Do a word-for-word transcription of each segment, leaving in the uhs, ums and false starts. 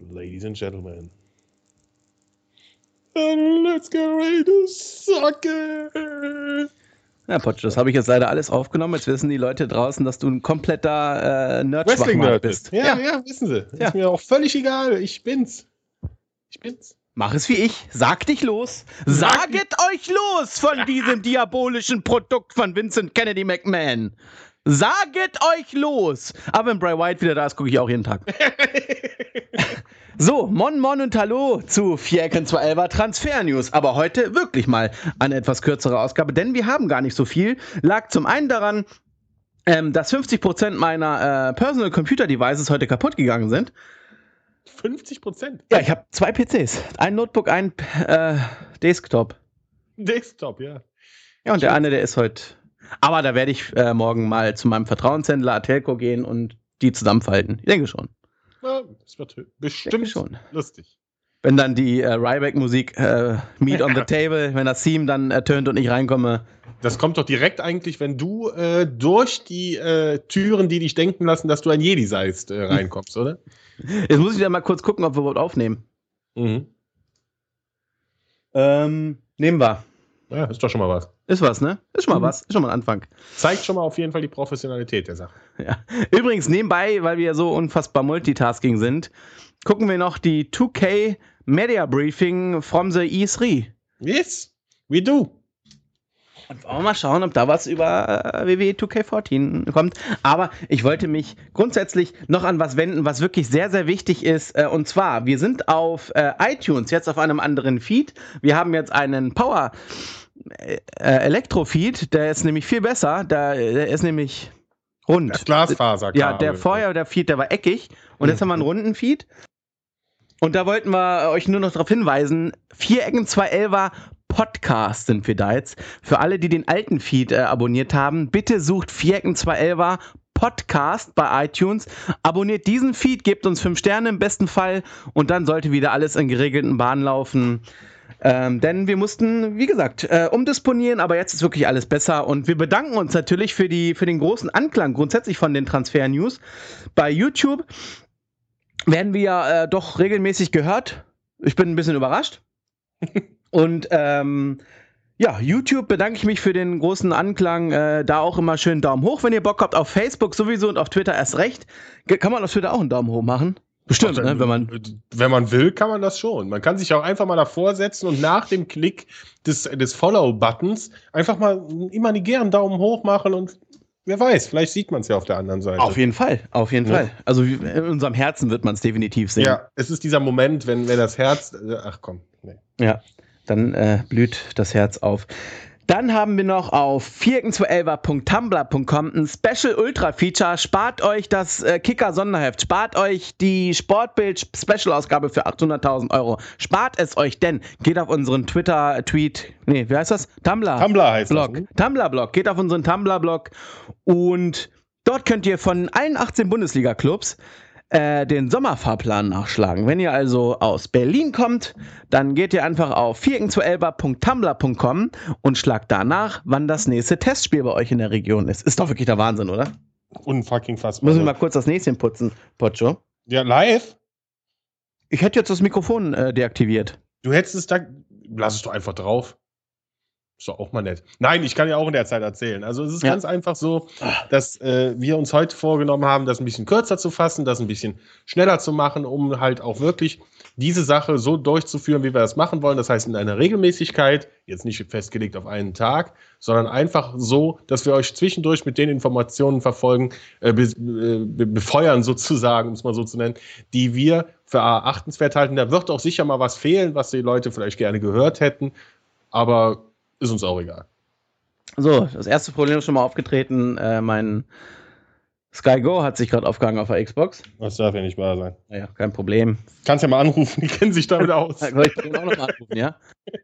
Ladies and gentlemen. And let's get ready to suck it. Ja, Potsch, das habe ich jetzt leider alles aufgenommen. Jetzt wissen die Leute draußen, dass du ein kompletter äh, Nerd bist. Ja, ja, ja, wissen sie. Ja. Ist mir auch völlig egal. Ich bin's. Ich bin's. Mach es wie ich. Sag dich los. Saget euch los von diesem diabolischen Produkt von Vincent Kennedy McMahon. Saget euch los. Aber wenn Bray Wyatt wieder da ist, gucke ich auch jeden Tag. So, Mon Mon und Hallo zu vier Ecken zwei elfer Transfer News. Aber heute wirklich mal eine etwas kürzere Ausgabe, denn wir haben gar nicht so viel. Lag zum einen daran, ähm, dass fünfzig Prozent meiner äh, Personal Computer Devices heute kaputt gegangen sind. fünfzig Prozent? Ja, ich habe zwei P Cs. Ein Notebook, ein äh, Desktop. Desktop, ja. Ja, und der eine, der ist heute... Aber da werde ich äh, morgen mal zu meinem Vertrauenshändler Atelco gehen und die zusammenfalten. Ich denke schon. Ja, das wird bestimmt schon lustig. Wenn dann die äh, Ryback-Musik äh, Meat on the Table, wenn das Theme dann ertönt und ich reinkomme. Das kommt doch direkt eigentlich, wenn du äh, durch die äh, Türen, die dich denken lassen, dass du ein Jedi seist, äh, reinkommst, oder? Jetzt muss ich dann mal kurz gucken, ob wir überhaupt aufnehmen. Mhm. Ähm, nehmen wir. Ja, ist doch schon mal was. Ist was, ne? Ist schon mal Mhm. was. Ist schon mal ein Anfang. Zeigt schon mal auf jeden Fall die Professionalität der Sache. Ja. Übrigens, nebenbei, weil wir ja so unfassbar Multitasking sind, gucken wir noch die two K Media Briefing from the E drei. Yes, we do. Und wollen wir mal schauen, ob da was über äh, W W E two K fourteen kommt. Aber ich wollte mich grundsätzlich noch an was wenden, was wirklich sehr, sehr wichtig ist. Äh, und zwar, wir sind auf äh, iTunes, jetzt auf einem anderen Feed. Wir haben jetzt einen Power äh, Elektro-Feed, der ist nämlich viel besser. Der, der ist nämlich rund. Das Glasfaser. Ja, der vorher, der Feed, der war eckig. Und jetzt haben wir einen runden Feed. Und da wollten wir euch nur noch darauf hinweisen, vier Ecken zwei elfer Podcast sind wir da jetzt. Für alle, die den alten Feed äh, abonniert haben, bitte sucht vier Ecken zwei elfer Podcast bei iTunes. Abonniert diesen Feed, gebt uns fünf Sterne im besten Fall und dann sollte wieder alles in geregelten Bahnen laufen. Ähm, denn wir mussten, wie gesagt, äh, umdisponieren, aber jetzt ist wirklich alles besser und wir bedanken uns natürlich für, die, für den großen Anklang grundsätzlich von den Transfer-News. Bei YouTube werden wir ja äh, doch regelmäßig gehört. Ich bin ein bisschen überrascht. Und ähm, ja, YouTube bedanke ich mich für den großen Anklang. Äh, da auch immer schön Daumen hoch, wenn ihr Bock habt. Auf Facebook sowieso und auf Twitter erst recht. Ge- kann man auf Twitter auch einen Daumen hoch machen? Bestimmt, Ach, ne? Wenn man, wenn man will, kann man das schon. Man kann sich auch einfach mal davor setzen und nach dem Klick des, des Follow-Buttons einfach mal imaginären Daumen hoch machen und wer weiß, vielleicht sieht man es ja auf der anderen Seite. auf jeden Fall, auf jeden Ja. Fall. Also in unserem Herzen wird man es definitiv sehen. Ja, es ist dieser Moment, wenn, wenn das Herz. Äh, ach komm, nee. Ja, dann äh, blüht das Herz auf. Dann haben wir noch auf vier ecken zwei elfer punkt tumblr punkt com ein Special Ultra Feature. Spart euch das äh, Kicker Sonderheft. Spart euch die Sportbild Special Ausgabe für achthunderttausend Euro. Spart es euch, denn geht auf unseren Twitter Tweet, nee, wie heißt das? Tumblr. Tumblr heißt Blog. das. Ne? Tumblr Blog. Geht auf unseren Tumblr Blog und dort könnt ihr von allen achtzehn Bundesliga Clubs Äh, den Sommerfahrplan nachschlagen. Wenn ihr also aus Berlin kommt, dann geht ihr einfach auf vier ecken zwei elfer punkt tumblr punkt com und schlagt danach, wann das nächste Testspiel bei euch in der Region ist. Ist doch wirklich der Wahnsinn, oder? Unfucking fassbar. Müssen wir mal kurz das Näschen putzen, Pocho. Ja, live? Ich hätte jetzt das Mikrofon äh, deaktiviert. Du hättest es da. Lass es doch einfach drauf. Ist doch auch mal nett. Nein, ich kann ja auch in der Zeit erzählen. Also es ist Ja. ganz einfach so, dass äh, wir uns heute vorgenommen haben, das ein bisschen kürzer zu fassen, das ein bisschen schneller zu machen, um halt auch wirklich diese Sache so durchzuführen, wie wir das machen wollen. Das heißt in einer Regelmäßigkeit, jetzt nicht festgelegt auf einen Tag, sondern einfach so, dass wir euch zwischendurch mit den Informationen verfolgen, äh, be be befeuern sozusagen, um es mal so zu nennen, die wir für achtenswert halten. Da wird auch sicher mal was fehlen, was die Leute vielleicht gerne gehört hätten, aber ist uns auch egal. So, das erste Problem ist schon mal aufgetreten. Äh, mein Sky Go hat sich gerade aufgehangen auf der Xbox. Das darf ja nicht wahr sein. Naja, kein Problem. Kannst ja mal anrufen, die kennen sich damit aus. Ja, soll ich den auch noch mal anrufen, ja?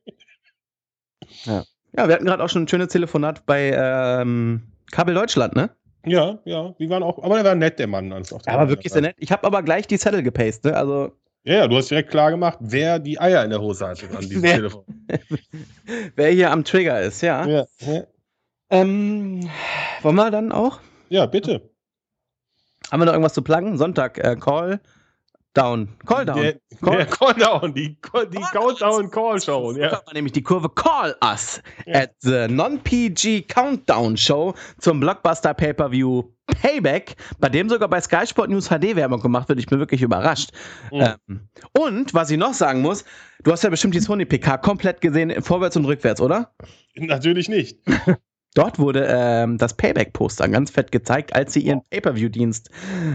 Ja. Ja, wir hatten gerade auch schon ein schönes Telefonat bei ähm, Kabel Deutschland, ne? Ja, ja, die waren auch, aber der war nett, der Mann. Als Ja, aber wirklich sehr nett. Ich habe aber gleich die Zettel gepastet, ne? Also Ja, ja, du hast direkt klar gemacht, wer die Eier in der Hose hatte an diesem Wer- Telefon. wer hier am Trigger ist, ja. Ja, ja. Ähm, wollen wir dann auch? ja, bitte. Haben wir noch irgendwas zu pluggen? Sonntag, äh, Call. Down. Call Down. Der, Call, der Countdown, die, die Countdown Call Show. Ja. war nämlich die Kurve Call Us Ja. at the Non-P G Countdown Show zum Blockbuster Pay-Per-View Payback, bei dem sogar bei Sky Sport News H D Werbung gemacht wird. Ich bin wirklich überrascht. Mhm. Ähm, und was ich noch sagen muss, du hast ja bestimmt die Sony P K komplett gesehen, vorwärts und rückwärts, oder? Natürlich nicht. Dort wurde ähm, das Payback-Poster ganz fett gezeigt, als sie ihren Pay-Per-View-Dienst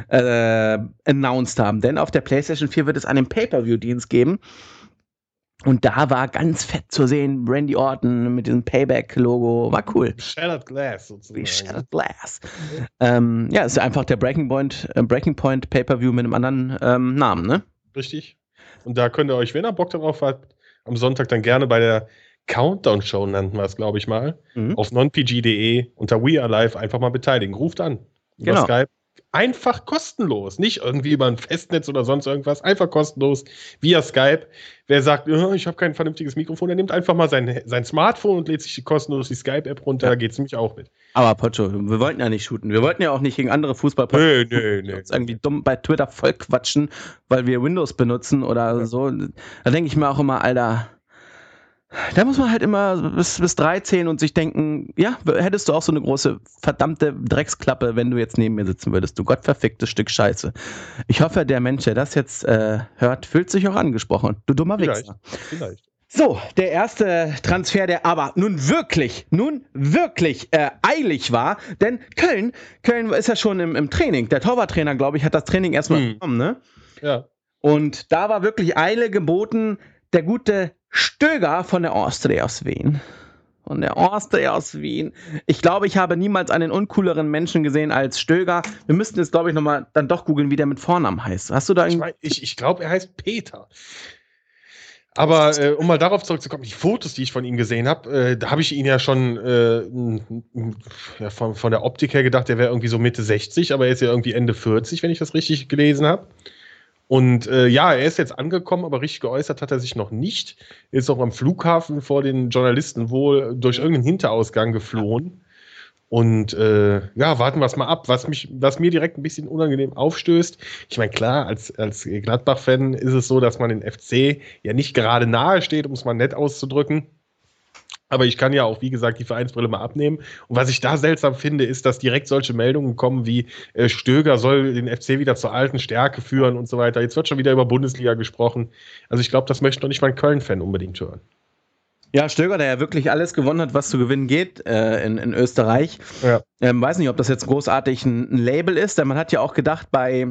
äh, announced haben. Denn auf der PlayStation vier wird es einen Pay-Per-View-Dienst geben. Und da war ganz fett zu sehen, Randy Orton mit diesem Payback-Logo. War cool. Shattered Glass sozusagen. Wie Shattered Glass. ähm, ja, ist ja einfach der Breaking Point, äh, Breaking Point Pay-Per-View mit einem anderen ähm, Namen, ne? Richtig. Und da könnt ihr euch, wenn ihr Bock darauf habt, am Sonntag dann gerne bei der Countdown-Show, nannten wir es, glaube ich mal, Mhm. auf nonpg punkt de unter We Are Live einfach mal beteiligen. Ruft an. Über Genau. Skype. Einfach kostenlos. Nicht irgendwie über ein Festnetz oder sonst irgendwas. Einfach kostenlos via Skype. Wer sagt, "Oh, ich habe kein vernünftiges Mikrofon", der nimmt einfach mal sein, sein Smartphone und lädt sich kostenlos die Skype-App runter. Ja. Da geht es nämlich auch mit. Aber Pocho, wir wollten ja nicht shooten. Wir wollten ja auch nicht gegen andere fußball Nö, nö, nö. uns irgendwie dumm bei Twitter voll quatschen, weil wir Windows benutzen oder so. Da denke ich mir auch immer, Alter, da muss man halt immer bis, bis drei zählen und sich denken, ja, hättest du auch so eine große verdammte Drecksklappe, wenn du jetzt neben mir sitzen würdest, du gottverficktes Stück Scheiße. Ich hoffe, der Mensch, der das jetzt äh, hört, fühlt sich auch angesprochen. Du dummer Vielleicht. Wichser. Vielleicht. So, der erste Transfer, der aber nun wirklich, nun wirklich äh, eilig war, denn Köln, Köln ist ja schon im, im Training. Der Torwarttrainer, glaube ich, hat das Training erstmal Hm. bekommen, ne? Ja. Und da war wirklich Eile geboten. Der gute Stöger von der Austria aus Wien. Von der Austria aus Wien. Ich glaube, ich habe niemals einen uncooleren Menschen gesehen als Stöger. Wir müssten jetzt, glaube ich, nochmal dann doch googeln, wie der mit Vornamen heißt. Hast du da Ich, irgendwie... mein, ich, ich glaube, er heißt Peter. Aber äh, um mal darauf zurückzukommen, die Fotos, die ich von ihm gesehen habe, äh, da habe ich ihn ja schon äh, n- n- ja, von, von der Optik her gedacht, der wäre irgendwie so Mitte sechzig, aber er ist ja irgendwie Ende vierzig, wenn ich das richtig gelesen habe. Und äh, ja, er ist jetzt angekommen, aber richtig geäußert hat er sich noch nicht. Er ist auch am Flughafen vor den Journalisten wohl durch irgendeinen Hinterausgang geflohen. Und äh, ja, warten wir es mal ab. Was, mich, was mir direkt ein bisschen unangenehm aufstößt, ich meine, klar, als, als Gladbach-Fan ist es so, dass man den F C ja nicht gerade nahe steht, um es mal nett auszudrücken. Aber ich kann ja auch, wie gesagt, die Vereinsbrille mal abnehmen. Und was ich da seltsam finde, ist, dass direkt solche Meldungen kommen wie äh, Stöger soll den F C wieder zur alten Stärke führen und so weiter. Jetzt wird schon wieder über Bundesliga gesprochen. Also ich glaube, das möchte noch nicht mal ein Köln-Fan unbedingt hören. Ja, Stöger, der ja wirklich alles gewonnen hat, was zu gewinnen geht äh, in, in Österreich. Ja. Ähm, weiß nicht, ob das jetzt großartig ein, ein Label ist, denn man hat ja auch gedacht, bei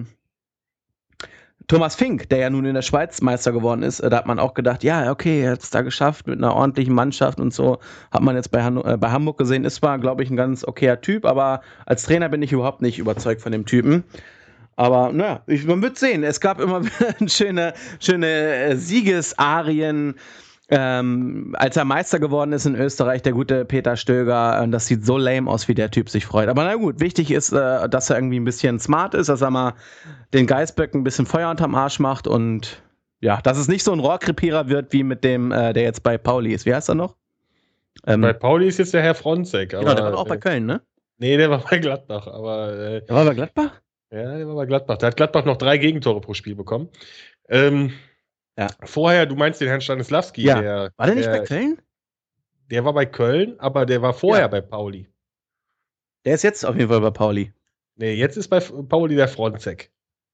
Thomas Fink, der ja nun in der Schweiz Meister geworden ist, äh, da hat man auch gedacht, ja, okay, er hat es da geschafft mit einer ordentlichen Mannschaft und so. Hat man jetzt bei, Han- äh, bei Hamburg gesehen, ist zwar, glaube ich, ein ganz okayer Typ, aber als Trainer bin ich überhaupt nicht überzeugt von dem Typen. Aber naja, ich, man wird sehen. Es gab immer schöne, schöne äh, Siegesarien, ähm, als er Meister geworden ist in Österreich, der gute Peter Stöger. Und das sieht so lame aus, wie der Typ sich freut. Aber na gut, wichtig ist, äh, dass er irgendwie ein bisschen smart ist, dass er mal den Geißböcken ein bisschen Feuer unterm Arsch macht und ja, dass es nicht so ein Rohrkrepierer wird wie mit dem, äh, der jetzt bei Pauli ist. Wie heißt er noch? Ähm, Bei Pauli ist jetzt der Herr Fronzek. genau, der war doch auch bei Köln, ne? Nee, der war bei Gladbach. Aber äh, Der war bei Gladbach? ja, der war bei Gladbach. Der hat Gladbach noch drei Gegentore pro Spiel bekommen. Ähm, Ja. Vorher, du meinst den Herrn Stanislawski. Ja. Der, War der nicht der, bei Köln? Der war bei Köln, aber der war vorher Ja. bei Pauli. Der ist jetzt auf jeden Fall bei Pauli. Nee, jetzt ist bei Pauli der Fronzek.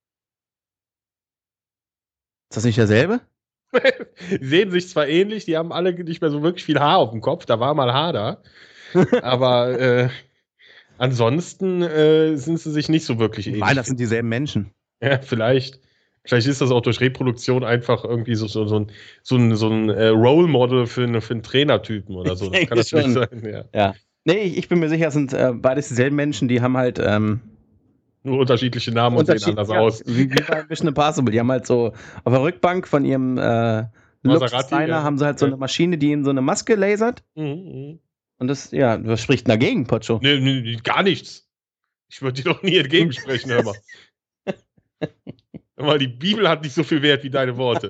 Ist das nicht derselbe? Die sehen sich zwar ähnlich, die haben alle nicht mehr so wirklich viel Haar auf dem Kopf, da war mal Haar da. Aber äh, ansonsten äh, sind sie sich nicht so wirklich ähnlich. Nein, das sind dieselben Menschen. Ja, vielleicht. Vielleicht ist das auch durch Reproduktion einfach irgendwie so, so, so ein, so ein, so ein äh, Role Model für, eine, für einen Trainertypen oder so. Das Ich kann das denke nicht schon. sein, ja. Ja. Nee, ich, ich bin mir sicher, es sind äh, beides dieselben Menschen, die haben halt ähm, Nur unterschiedliche Namen und sehen Unterschied- anders ja, aus. Wie, wie bei Mission Impossible. Die haben halt so auf der Rückbank von ihrem äh, Maserati, Luxus-Diner ja. haben sie halt so Ja. eine Maschine, die in so eine Maske lasert. Mhm, mhm. Und das, ja, was spricht denn dagegen, Pocho? Nee, nee, gar nichts. Ich würde dir doch nie entgegensprechen, hör mal. Hör mal, die Bibel hat nicht so viel Wert wie deine Worte.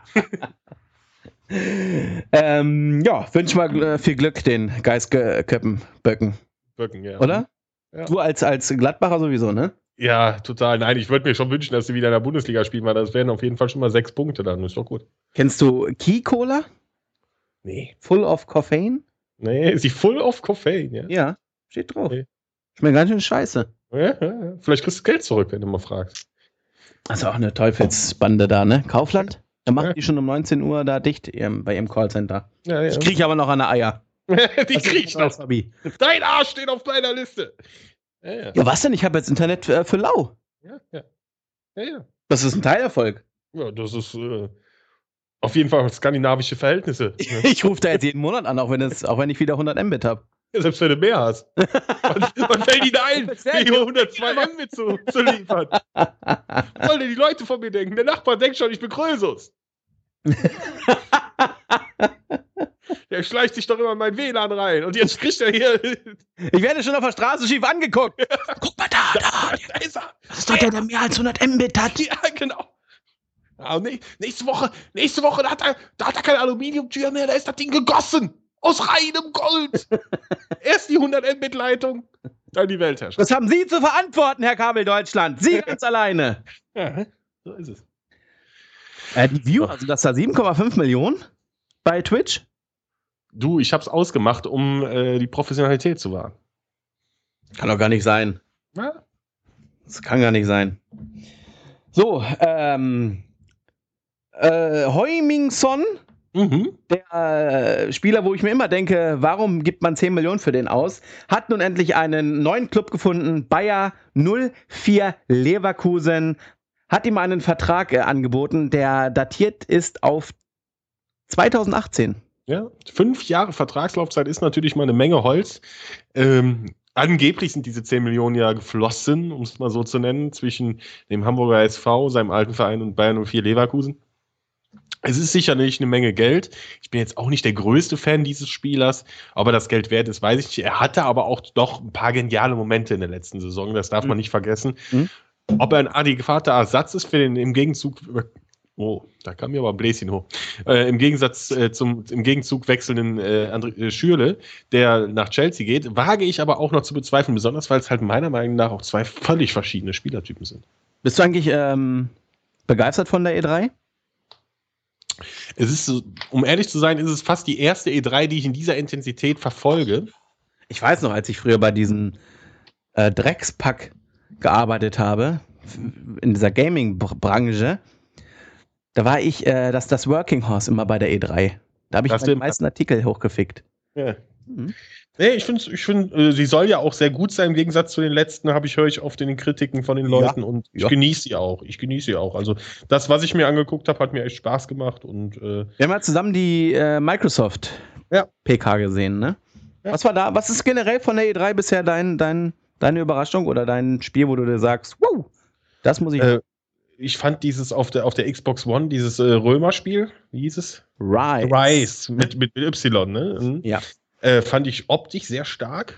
ähm, ja, wünsch mal äh, viel Glück den Geistköppen, Böcken, Böcken, ja. oder? Ja. Du als, als Gladbacher sowieso, ne? Ja, total. Nein, ich würde mir schon wünschen, dass sie wieder in der Bundesliga spielen, weil das wären auf jeden Fall schon mal sechs Punkte dann. Ist doch gut. Kennst du Key Cola? Nee. Full of Coffein? Nee, ist sie full of Koffein, ja? Ja, steht drauf. Nee. Schmeckt ganz schön scheiße. Ja, ja, ja. Vielleicht kriegst du Geld zurück, wenn du mal fragst. Also auch eine Teufelsbande da, ne? Kaufland? Da macht Ja. die schon um neunzehn Uhr da dicht ihrem, bei ihrem Callcenter. Ja, ja. Ich kriege aber noch eine Eier. Die Das krieg ist ich mein noch. Hobby. Dein Arsch steht auf meiner Liste. Ja, ja. Ja, was denn? Ich habe jetzt Internet für, für lau. Ja, ja. Ja, ja. Das ist ein Teilerfolg. Ja, das ist äh, auf jeden Fall skandinavische Verhältnisse. Ne? Ich rufe da jetzt jeden Monat an, auch wenn, es, auch wenn ich wieder hundert Mbit habe. Selbst wenn du mehr hast. Man, man fällt ihnen ein, mir hier hundertzwei Mbit zu, zu liefern. Was sollen denn die Leute von mir denken? Der Nachbar denkt schon, ich bin Krösus. Der schleicht sich doch immer in mein W L A N rein. Und jetzt kriegt er hier. Ich werde schon auf der Straße schief angeguckt. Guck mal da, da. Da ist er. Das ist doch der, der mehr als hundert Mbit hat. Ja, genau. Ja, und nächste Woche, nächste Woche, da hat er, da hat er keine Aluminiumtür mehr, da ist das Ding gegossen. Aus reinem Gold. Erst die hundert Mbit Leitung, dann die Weltherrschaft. Das haben Sie zu verantworten, Herr Kabel Deutschland. Sie ganz alleine. Ja, so ist es. Äh, die View, also das da sieben Komma fünf Millionen bei Twitch? Du, ich hab's ausgemacht, um äh, die Professionalität zu wahren. Kann doch gar nicht sein. Ja? Das kann gar nicht sein. So, ähm, äh, Heuming-son, Mhm. der äh, Spieler, wo ich mir immer denke, warum gibt man zehn Millionen für den aus, hat nun endlich einen neuen Club gefunden, Bayer null vier Leverkusen, hat ihm einen Vertrag äh, angeboten, der datiert ist auf zweitausendachtzehn. Ja, fünf Jahre Vertragslaufzeit ist natürlich mal eine Menge Holz. Ähm, angeblich sind diese zehn Millionen ja geflossen, um es mal so zu nennen, zwischen dem Hamburger S V, seinem alten Verein, und Bayer null vier Leverkusen. Es ist sicherlich eine Menge Geld. Ich bin jetzt auch nicht der größte Fan dieses Spielers, aber das Geld wert ist, weiß ich nicht. Er hatte aber auch doch ein paar geniale Momente in der letzten Saison, das darf man nicht vergessen. Mhm. Ob er ein adäquater Ersatz ist für den im Gegenzug, oh, da kam mir aber ein Bläschen hoch, äh, im Gegensatz äh, zum im Gegenzug wechselnden äh, André äh, Schürrle, der nach Chelsea geht, wage ich aber auch noch zu bezweifeln, besonders weil es halt meiner Meinung nach auch zwei völlig verschiedene Spielertypen sind. Bist du eigentlich ähm, begeistert von der E drei? Es ist, so, um ehrlich zu sein, ist es fast die erste E drei, die ich in dieser Intensität verfolge. Ich weiß noch, als ich früher bei diesem äh, Dreckspack gearbeitet habe, in dieser Gaming-Branche, da war ich äh, das, das Working Horse immer bei der E drei. Da habe ich Hast die du- meisten Artikel hochgefickt. Ja. Mhm. Nee, ich finde, ich find, äh, sie soll ja auch sehr gut sein, im Gegensatz zu den letzten, habe ich, höre ich oft in den Kritiken von den Leuten, Ja. und ich Ja. genieße sie auch. Ich genieße sie auch. Also das, was ich mir angeguckt habe, hat mir echt Spaß gemacht, und äh, Wir haben ja zusammen die äh, Microsoft Ja. P K gesehen, ne? Ja. Was war da? Was ist generell von der E drei bisher dein, dein, deine Überraschung oder dein Spiel, wo du dir sagst, wow, das muss ich. Äh, ich fand dieses auf der, auf der Xbox One, dieses äh, Römer-Spiel, wie hieß es? Rise. Rise, mit, mit, mit Y, ne? Mhm. Ja. Äh, fand ich optisch sehr stark.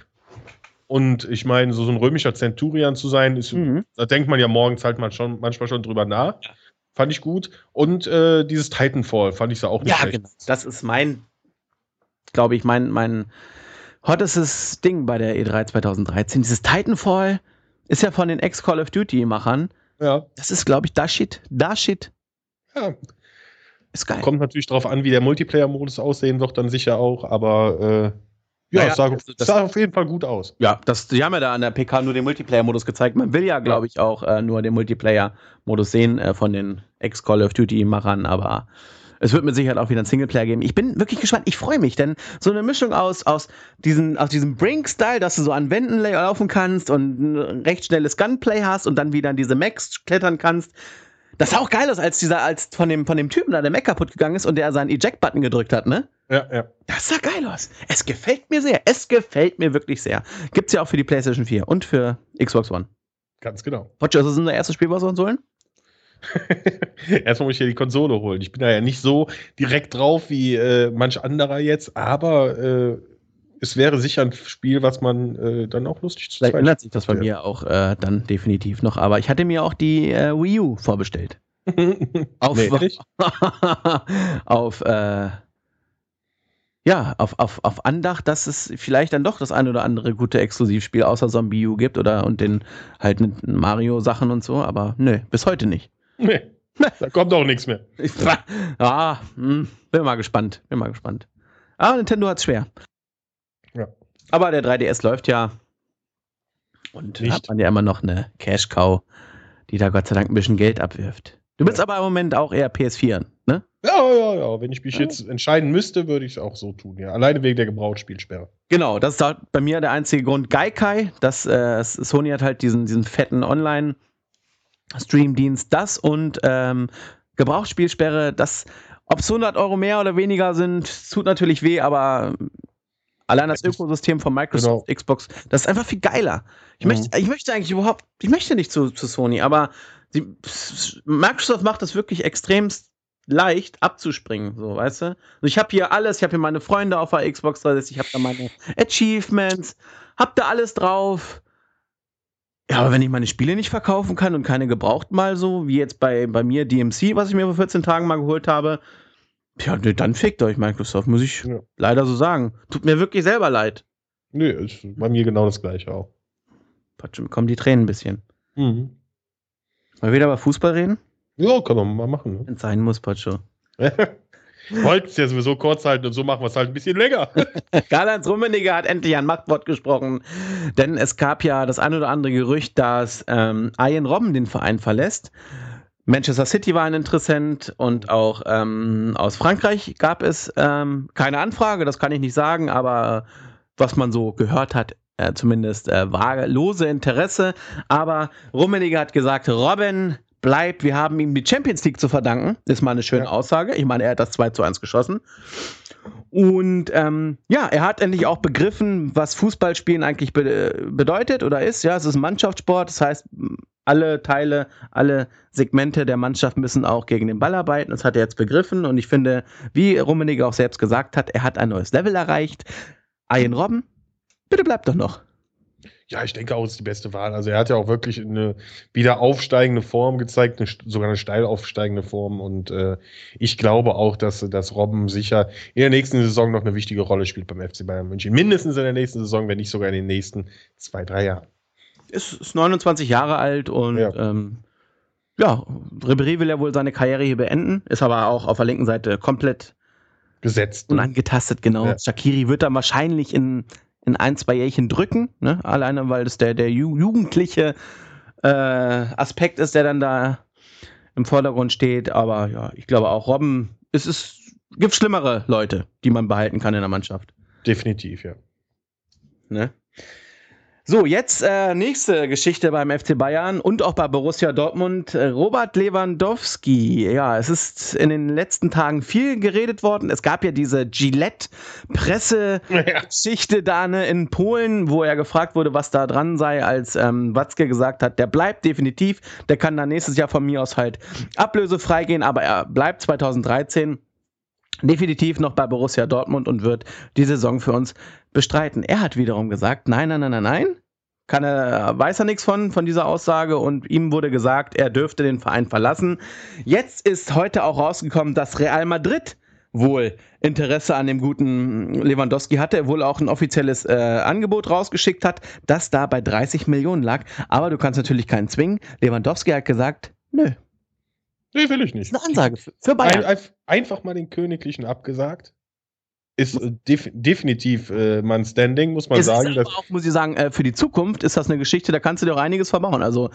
Und ich meine, so, so ein römischer Centurion zu sein, ist, Mhm. da denkt man ja morgens halt man schon, manchmal schon drüber nach. Fand ich gut. Und äh, dieses Titanfall fand ich so auch nicht Ja, schlecht. genau. Das ist mein, glaube ich, mein, mein hottestes Ding bei der E drei zweitausenddreizehn. Dieses Titanfall ist ja von den Ex-Call of Duty-Machern. Ja. Das ist, glaube ich, da Shit. Da Shit. ja. Ist geil. Kommt natürlich darauf an, wie der Multiplayer-Modus aussehen wird, dann sicher auch. Aber äh, ja, Naja, es sah, also das- sah auf jeden Fall gut aus. Ja, das, die haben ja da an der P K nur den Multiplayer-Modus gezeigt. Man will ja, glaube ich, auch äh, nur den Multiplayer-Modus sehen äh, von den Ex-Call of Duty-Machern, aber es wird mit Sicherheit auch wieder einen Singleplayer geben. Ich bin wirklich gespannt. Ich freue mich, denn so eine Mischung aus, aus, diesen, aus diesem Brink-Style, dass du so an Wänden laufen kannst und ein recht schnelles Gunplay hast und dann wieder an diese Max klettern kannst. Das sah auch geil aus, als dieser, als von dem, von dem Typen da der Mac kaputt gegangen ist und der seinen Eject-Button gedrückt hat, ne? Ja, ja. Das sah geil aus. Es gefällt mir sehr. Es gefällt mir wirklich sehr. Gibt's ja auch für die PlayStation vier und für Xbox One. Ganz genau. Roger, ist das unser erstes Spiel, was wir uns holen? Erstmal muss ich ja die Konsole holen. Ich bin da ja nicht so direkt drauf wie äh, manch anderer jetzt, aber äh, es wäre sicher ein Spiel, was man äh, dann auch lustig zu Vielleicht zweit ändert sich das bei Ja. mir auch äh, dann definitiv noch. Aber ich hatte mir auch die äh, Wii U vorbestellt. Auf, Nee, ehrlich? auf äh, ja, auf, auf, auf Andacht, dass es vielleicht dann doch das ein oder andere gute Exklusivspiel außer Zombie U gibt oder und den halt Mario-Sachen und so, aber nö, bis heute nicht. Nee, da kommt auch nichts mehr. Ich, ja, hm, bin mal gespannt, bin mal gespannt. Aber Nintendo hat's schwer. Ja. Aber der drei D S läuft ja und da hat man ja immer noch eine Cash-Cow, die da Gott sei Dank ein bisschen Geld abwirft. Du bist ja. aber im Moment auch eher P S vier, ne? Ja, ja, ja. Wenn ich mich ja. jetzt entscheiden müsste, würde ich es auch so tun, ja. Alleine wegen der Gebrauchtspielsperre. Genau, das ist halt bei mir der einzige Grund. Gaikai, das, äh, Sony hat halt diesen, diesen fetten Online-Stream-Dienst, das und ähm, Gebrauchtspielsperre, das, ob es hundert Euro mehr oder weniger sind, tut natürlich weh, aber allein das Ökosystem von Microsoft, genau. Xbox, das ist einfach viel geiler. Ich, mhm. möchte, ich möchte eigentlich überhaupt, ich möchte nicht zu, zu Sony, aber die, Microsoft macht das wirklich extremst leicht abzuspringen, so, weißt du? Also ich habe hier alles, ich habe hier meine Freunde auf der Xbox dreihundertsechzig, ich habe da meine Achievements, hab da alles drauf. Ja, aber wenn ich meine Spiele nicht verkaufen kann und keine gebraucht mal so, wie jetzt bei, bei mir D M C, was ich mir vor vierzehn Tagen mal geholt habe, ja, dann fickt euch Microsoft, muss ich ja. leider so sagen. Tut mir wirklich selber leid. Nee, ist bei mir genau das Gleiche auch. Patsche, mir kommen die Tränen ein bisschen. Mhm. Mal wieder über Fußball reden? Ja, kann man mal machen. Ne? Wenn es sein muss, Patscho. Wollten es ja sowieso kurz halten und so machen wir es halt ein bisschen länger. Karl-Heinz Rummenigge hat endlich ein Machtwort gesprochen, denn es gab ja das ein oder andere Gerücht, dass ähm, Arjen Robben den Verein verlässt. Manchester City war ein Interessent und auch ähm, aus Frankreich gab es ähm, keine Anfrage, das kann ich nicht sagen, aber was man so gehört hat, äh, zumindest äh, war lose Interesse. Aber Rummenigge hat gesagt, Robben bleibt, wir haben ihm die Champions League zu verdanken. Das ist mal eine schöne ja. Aussage. Ich meine, er hat das zwei zu eins geschossen. Und ähm, ja, er hat endlich auch begriffen, was Fußballspielen eigentlich be- bedeutet oder ist. Ja, es ist ein Mannschaftssport, das heißt, alle Teile, alle Segmente der Mannschaft müssen auch gegen den Ball arbeiten. Das hat er jetzt begriffen und ich finde, wie Rummenigge auch selbst gesagt hat, er hat ein neues Level erreicht. Arjen Robben, bitte bleib doch noch. Ja, ich denke auch, es ist die beste Wahl. Also er hat ja auch wirklich eine wieder aufsteigende Form gezeigt, eine, sogar eine steil aufsteigende Form. Und äh, ich glaube auch, dass, dass Robben sicher in der nächsten Saison noch eine wichtige Rolle spielt beim F C Bayern München. Mindestens in der nächsten Saison, wenn nicht sogar in den nächsten zwei, drei Jahren. Ist, ist neunundzwanzig Jahre alt und ja, ähm, ja Ribéry will ja wohl seine Karriere hier beenden, ist aber auch auf der linken Seite komplett gesetzt. Unangetastet, genau. Ja. Shaqiri wird dann wahrscheinlich in in ein, zwei Jährchen drücken, ne? Alleine, weil das der, der ju- jugendliche äh, Aspekt ist, der dann da im Vordergrund steht. Aber ja, ich glaube auch, Robben, es ist, gibt schlimmere Leute, die man behalten kann in der Mannschaft. Definitiv, ja. Ne? So, jetzt äh, nächste Geschichte beim F C Bayern und auch bei Borussia Dortmund. Robert Lewandowski. Ja, es ist in den letzten Tagen viel geredet worden. Es gab ja diese Gillette-Presse-Geschichte ja. da ne, in Polen, wo er gefragt wurde, was da dran sei, als ähm, Watzke gesagt hat, der bleibt definitiv. Der kann dann nächstes Jahr von mir aus halt ablösefrei gehen, aber er bleibt zweitausenddreizehn definitiv noch bei Borussia Dortmund und wird die Saison für uns bestreiten. Er hat wiederum gesagt, nein, nein, nein, nein, nein, kann er, weiß er nichts von, von dieser Aussage und ihm wurde gesagt, er dürfte den Verein verlassen. Jetzt ist heute auch rausgekommen, dass Real Madrid wohl Interesse an dem guten Lewandowski hatte, er wohl auch ein offizielles äh, Angebot rausgeschickt hat, das da bei dreißig Millionen lag, aber du kannst natürlich keinen zwingen. Lewandowski hat gesagt, nö. Nee, will ich nicht. Das ist eine Ansage für Bayern. Ein, einfach mal den Königlichen abgesagt. Ist äh, def- definitiv äh, mein Standing, muss man es sagen. Ist aber auch, muss ich sagen, äh, für die Zukunft ist das eine Geschichte, da kannst du dir auch einiges verbauen. Also,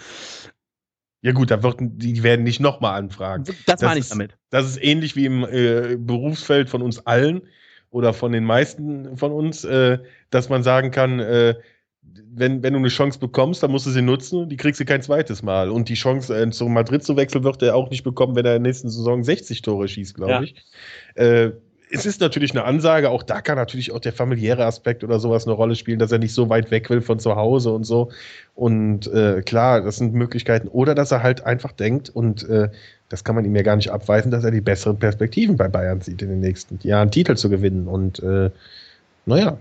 ja gut, da wird, die werden nicht nochmal anfragen. Das, das meine ich ist, damit. Das ist ähnlich wie im äh, Berufsfeld von uns allen oder von den meisten von uns, äh, dass man sagen kann, äh, Wenn, wenn du eine Chance bekommst, dann musst du sie nutzen und die kriegst du kein zweites Mal. Und die Chance, äh, zu Madrid zu wechseln, wird er auch nicht bekommen, wenn er in der nächsten Saison sechzig Tore schießt, glaube ja. ich. Äh, es ist natürlich eine Ansage, auch da kann natürlich auch der familiäre Aspekt oder sowas eine Rolle spielen, dass er nicht so weit weg will von zu Hause und so. Und äh, klar, das sind Möglichkeiten. Oder dass er halt einfach denkt, und äh, das kann man ihm ja gar nicht abweisen, dass er die besseren Perspektiven bei Bayern sieht, in den nächsten Jahren Titel zu gewinnen. Und äh, naja,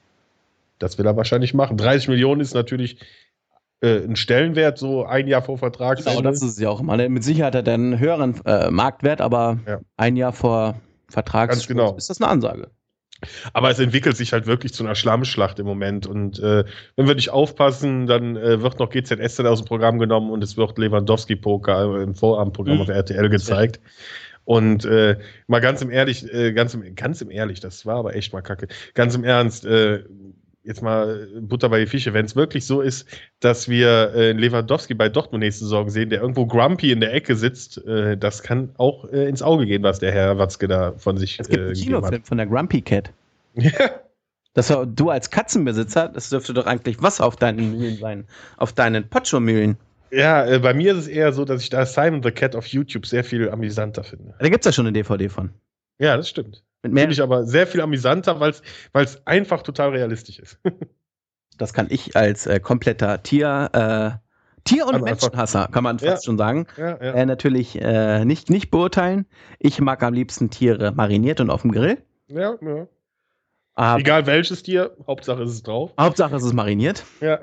das will er wahrscheinlich machen. dreißig Millionen ist natürlich äh, ein Stellenwert, so ein Jahr vor Vertragsende. Genau, das ist es ja auch immer. Mit Sicherheit hat er einen höheren äh, Marktwert, aber ja. ein Jahr vor Vertragsschluss genau. ist das eine Ansage. Aber es entwickelt sich halt wirklich zu einer Schlammschlacht im Moment. Und äh, wenn wir nicht aufpassen, dann äh, wird noch G Z S dann aus dem Programm genommen und es wird Lewandowski-Poker im Vorabendprogramm mhm. auf R T L gezeigt. Und äh, mal ganz im Ehrlich, äh, ganz im, ganz im Ehrlich, das war aber echt mal kacke. Ganz im Ernst, äh, jetzt mal Butter bei die Fische, wenn es wirklich so ist, dass wir äh, Lewandowski bei Dortmund nächste Saison sehen, der irgendwo grumpy in der Ecke sitzt, äh, das kann auch äh, ins Auge gehen, was der Herr Watzke da von sich Es gibt äh, einen Kinofilm von der Grumpy Cat. Ja. Das war, du als Katzenbesitzer, das dürfte doch eigentlich was auf deinen Mühlen sein, auf deinen Pocho-Mühlen. Ja, äh, bei mir ist es eher so, dass ich da Simon the Cat auf YouTube sehr viel amüsanter finde. Da gibt es ja schon eine D V D von. Ja, das stimmt. Finde ich aber sehr viel amüsanter, weil es einfach total realistisch ist. Das kann ich als äh, kompletter Tier, äh, Tier- und also Menschenhasser, kann man fast ja, schon sagen, ja, ja. Äh, natürlich äh, nicht, nicht beurteilen. Ich mag am liebsten Tiere mariniert und auf dem Grill. Ja, ja. Aber egal welches Tier, Hauptsache ist es drauf. Hauptsache ist es mariniert. Ja.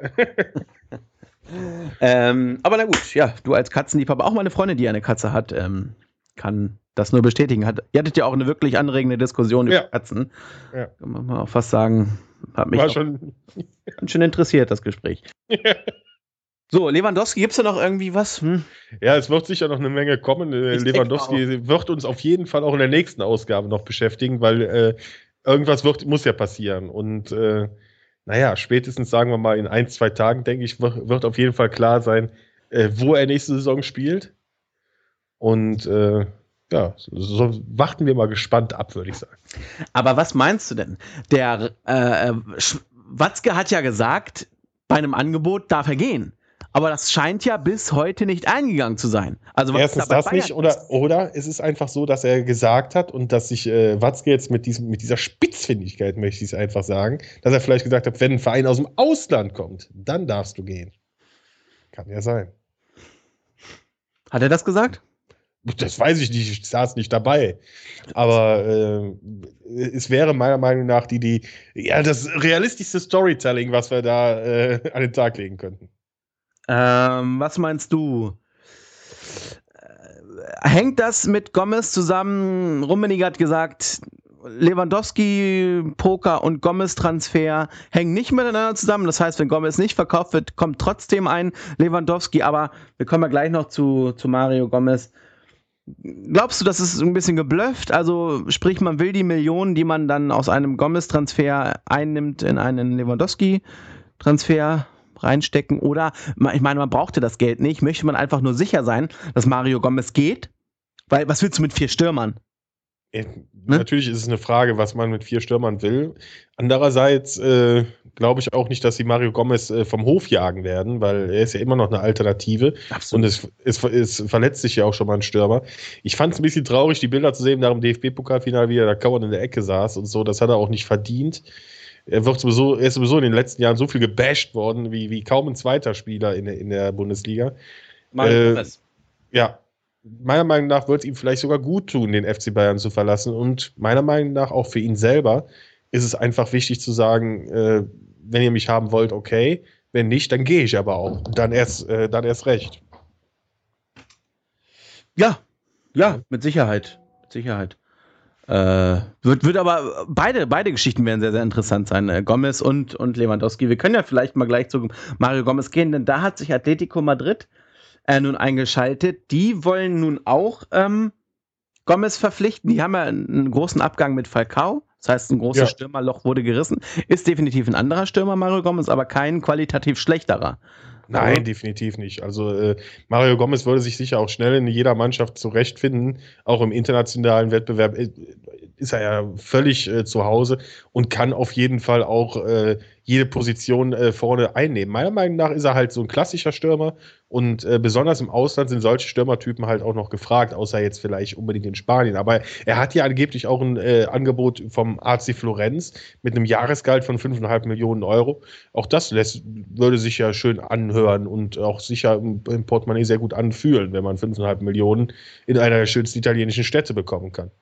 ähm, aber na gut, ja, du als Katzenliebhaber, auch meine Freundin, die eine Katze hat, ähm, kann das nur bestätigen. Hat, ihr hattet ja auch eine wirklich anregende Diskussion ja. über Katzen. Ja. Kann man mal auch fast sagen, hat mich War schon ganz schön interessiert, das Gespräch. Ja. So, Lewandowski, gibt es da noch irgendwie was? Hm? Ja, es wird sicher noch eine Menge kommen. Ich Lewandowski wird uns auf jeden Fall auch in der nächsten Ausgabe noch beschäftigen, weil äh, irgendwas wird, muss ja passieren. Und äh, naja, spätestens, sagen wir mal, in ein, zwei Tagen, denke ich, wird auf jeden Fall klar sein, äh, wo er nächste Saison spielt. Und äh, ja, so warten wir mal gespannt ab, würde ich sagen. Aber was meinst du denn? Der äh, Watzke hat ja gesagt, bei einem Angebot darf er gehen. Aber das scheint ja bis heute nicht eingegangen zu sein. Also was Erstens das nicht, oder, oder es ist einfach so, dass er gesagt hat und dass sich äh, Watzke jetzt mit, diesem, mit dieser Spitzfindigkeit, möchte ich es einfach sagen, dass er vielleicht gesagt hat, wenn ein Verein aus dem Ausland kommt, dann darfst du gehen. Kann ja sein. Hat er das gesagt? Das weiß ich nicht, ich saß nicht dabei. Aber äh, es wäre meiner Meinung nach die, die, ja, das realistischste Storytelling, was wir da äh, an den Tag legen könnten. Ähm, was meinst du? Äh, hängt das mit Gomez zusammen? Rummenigge hat gesagt, Lewandowski, Poker und Gomez-Transfer hängen nicht miteinander zusammen. Das heißt, wenn Gomez nicht verkauft wird, kommt trotzdem ein Lewandowski. Aber wir kommen ja gleich noch zu, zu Mario Gomez. Glaubst du, das ist ein bisschen geblufft? Also sprich, man will die Millionen, die man dann aus einem Gomez-Transfer einnimmt, in einen Lewandowski-Transfer reinstecken? Oder, ich meine, man brauchte das Geld nicht. Möchte man einfach nur sicher sein, dass Mario Gomez geht? Weil, was willst du mit vier Stürmern? Äh, ne? Natürlich ist es eine Frage, was man mit vier Stürmern will. Andererseits äh, glaube ich auch nicht, dass sie Mario Gomez äh, vom Hof jagen werden, weil er ist ja immer noch eine Alternative. Absolut. Und es, es, es verletzt sich ja auch schon mal ein Stürmer. Ich fand es ein bisschen traurig, die Bilder zu sehen nach dem D F B-Pokalfinale, wie er da kauernd in der Ecke saß und so. Das hat er auch nicht verdient. Er, wird sowieso, er ist sowieso in den letzten Jahren so viel gebasht worden, wie, wie kaum ein zweiter Spieler in, in der Bundesliga. Mario Gomez. Äh, ja. Meiner Meinung nach wird es ihm vielleicht sogar gut tun, den F C Bayern zu verlassen. Und meiner Meinung nach auch für ihn selber ist es einfach wichtig zu sagen, äh, wenn ihr mich haben wollt, okay. Wenn nicht, dann gehe ich aber auch. Dann erst, äh, dann erst recht. Ja, ja, mit Sicherheit. Mit Sicherheit. Äh, wird, wird aber, beide, beide Geschichten werden sehr, sehr interessant sein. Äh, Gomez und, und Lewandowski. Wir können ja vielleicht mal gleich zu Mario Gomez gehen, denn da hat sich Atletico Madrid Äh, nun eingeschaltet. Die wollen nun auch ähm, Gomez verpflichten. Die haben ja einen großen Abgang mit Falcao. Das heißt, ein großes ja. Stürmerloch wurde gerissen. Ist definitiv ein anderer Stürmer, Mario Gomez, aber kein qualitativ schlechterer. Nein, also, definitiv nicht. Also äh, Mario Gomez würde sich sicher auch schnell in jeder Mannschaft zurechtfinden. Auch im internationalen Wettbewerb äh, ist er ja völlig äh, zu Hause und kann auf jeden Fall auch äh, jede Position äh, vorne einnehmen. Meiner Meinung nach ist er halt so ein klassischer Stürmer und äh, besonders im Ausland sind solche Stürmertypen halt auch noch gefragt, außer jetzt vielleicht unbedingt in Spanien. Aber er hat ja angeblich auch ein äh, Angebot vom A C Florenz mit einem Jahresgehalt von fünf Komma fünf Millionen Euro. Auch das lässt, würde sich ja schön anhören und auch sicher im, im Portemonnaie sehr gut anfühlen, wenn man fünf Komma fünf Millionen in einer der schönsten italienischen Städte bekommen kann.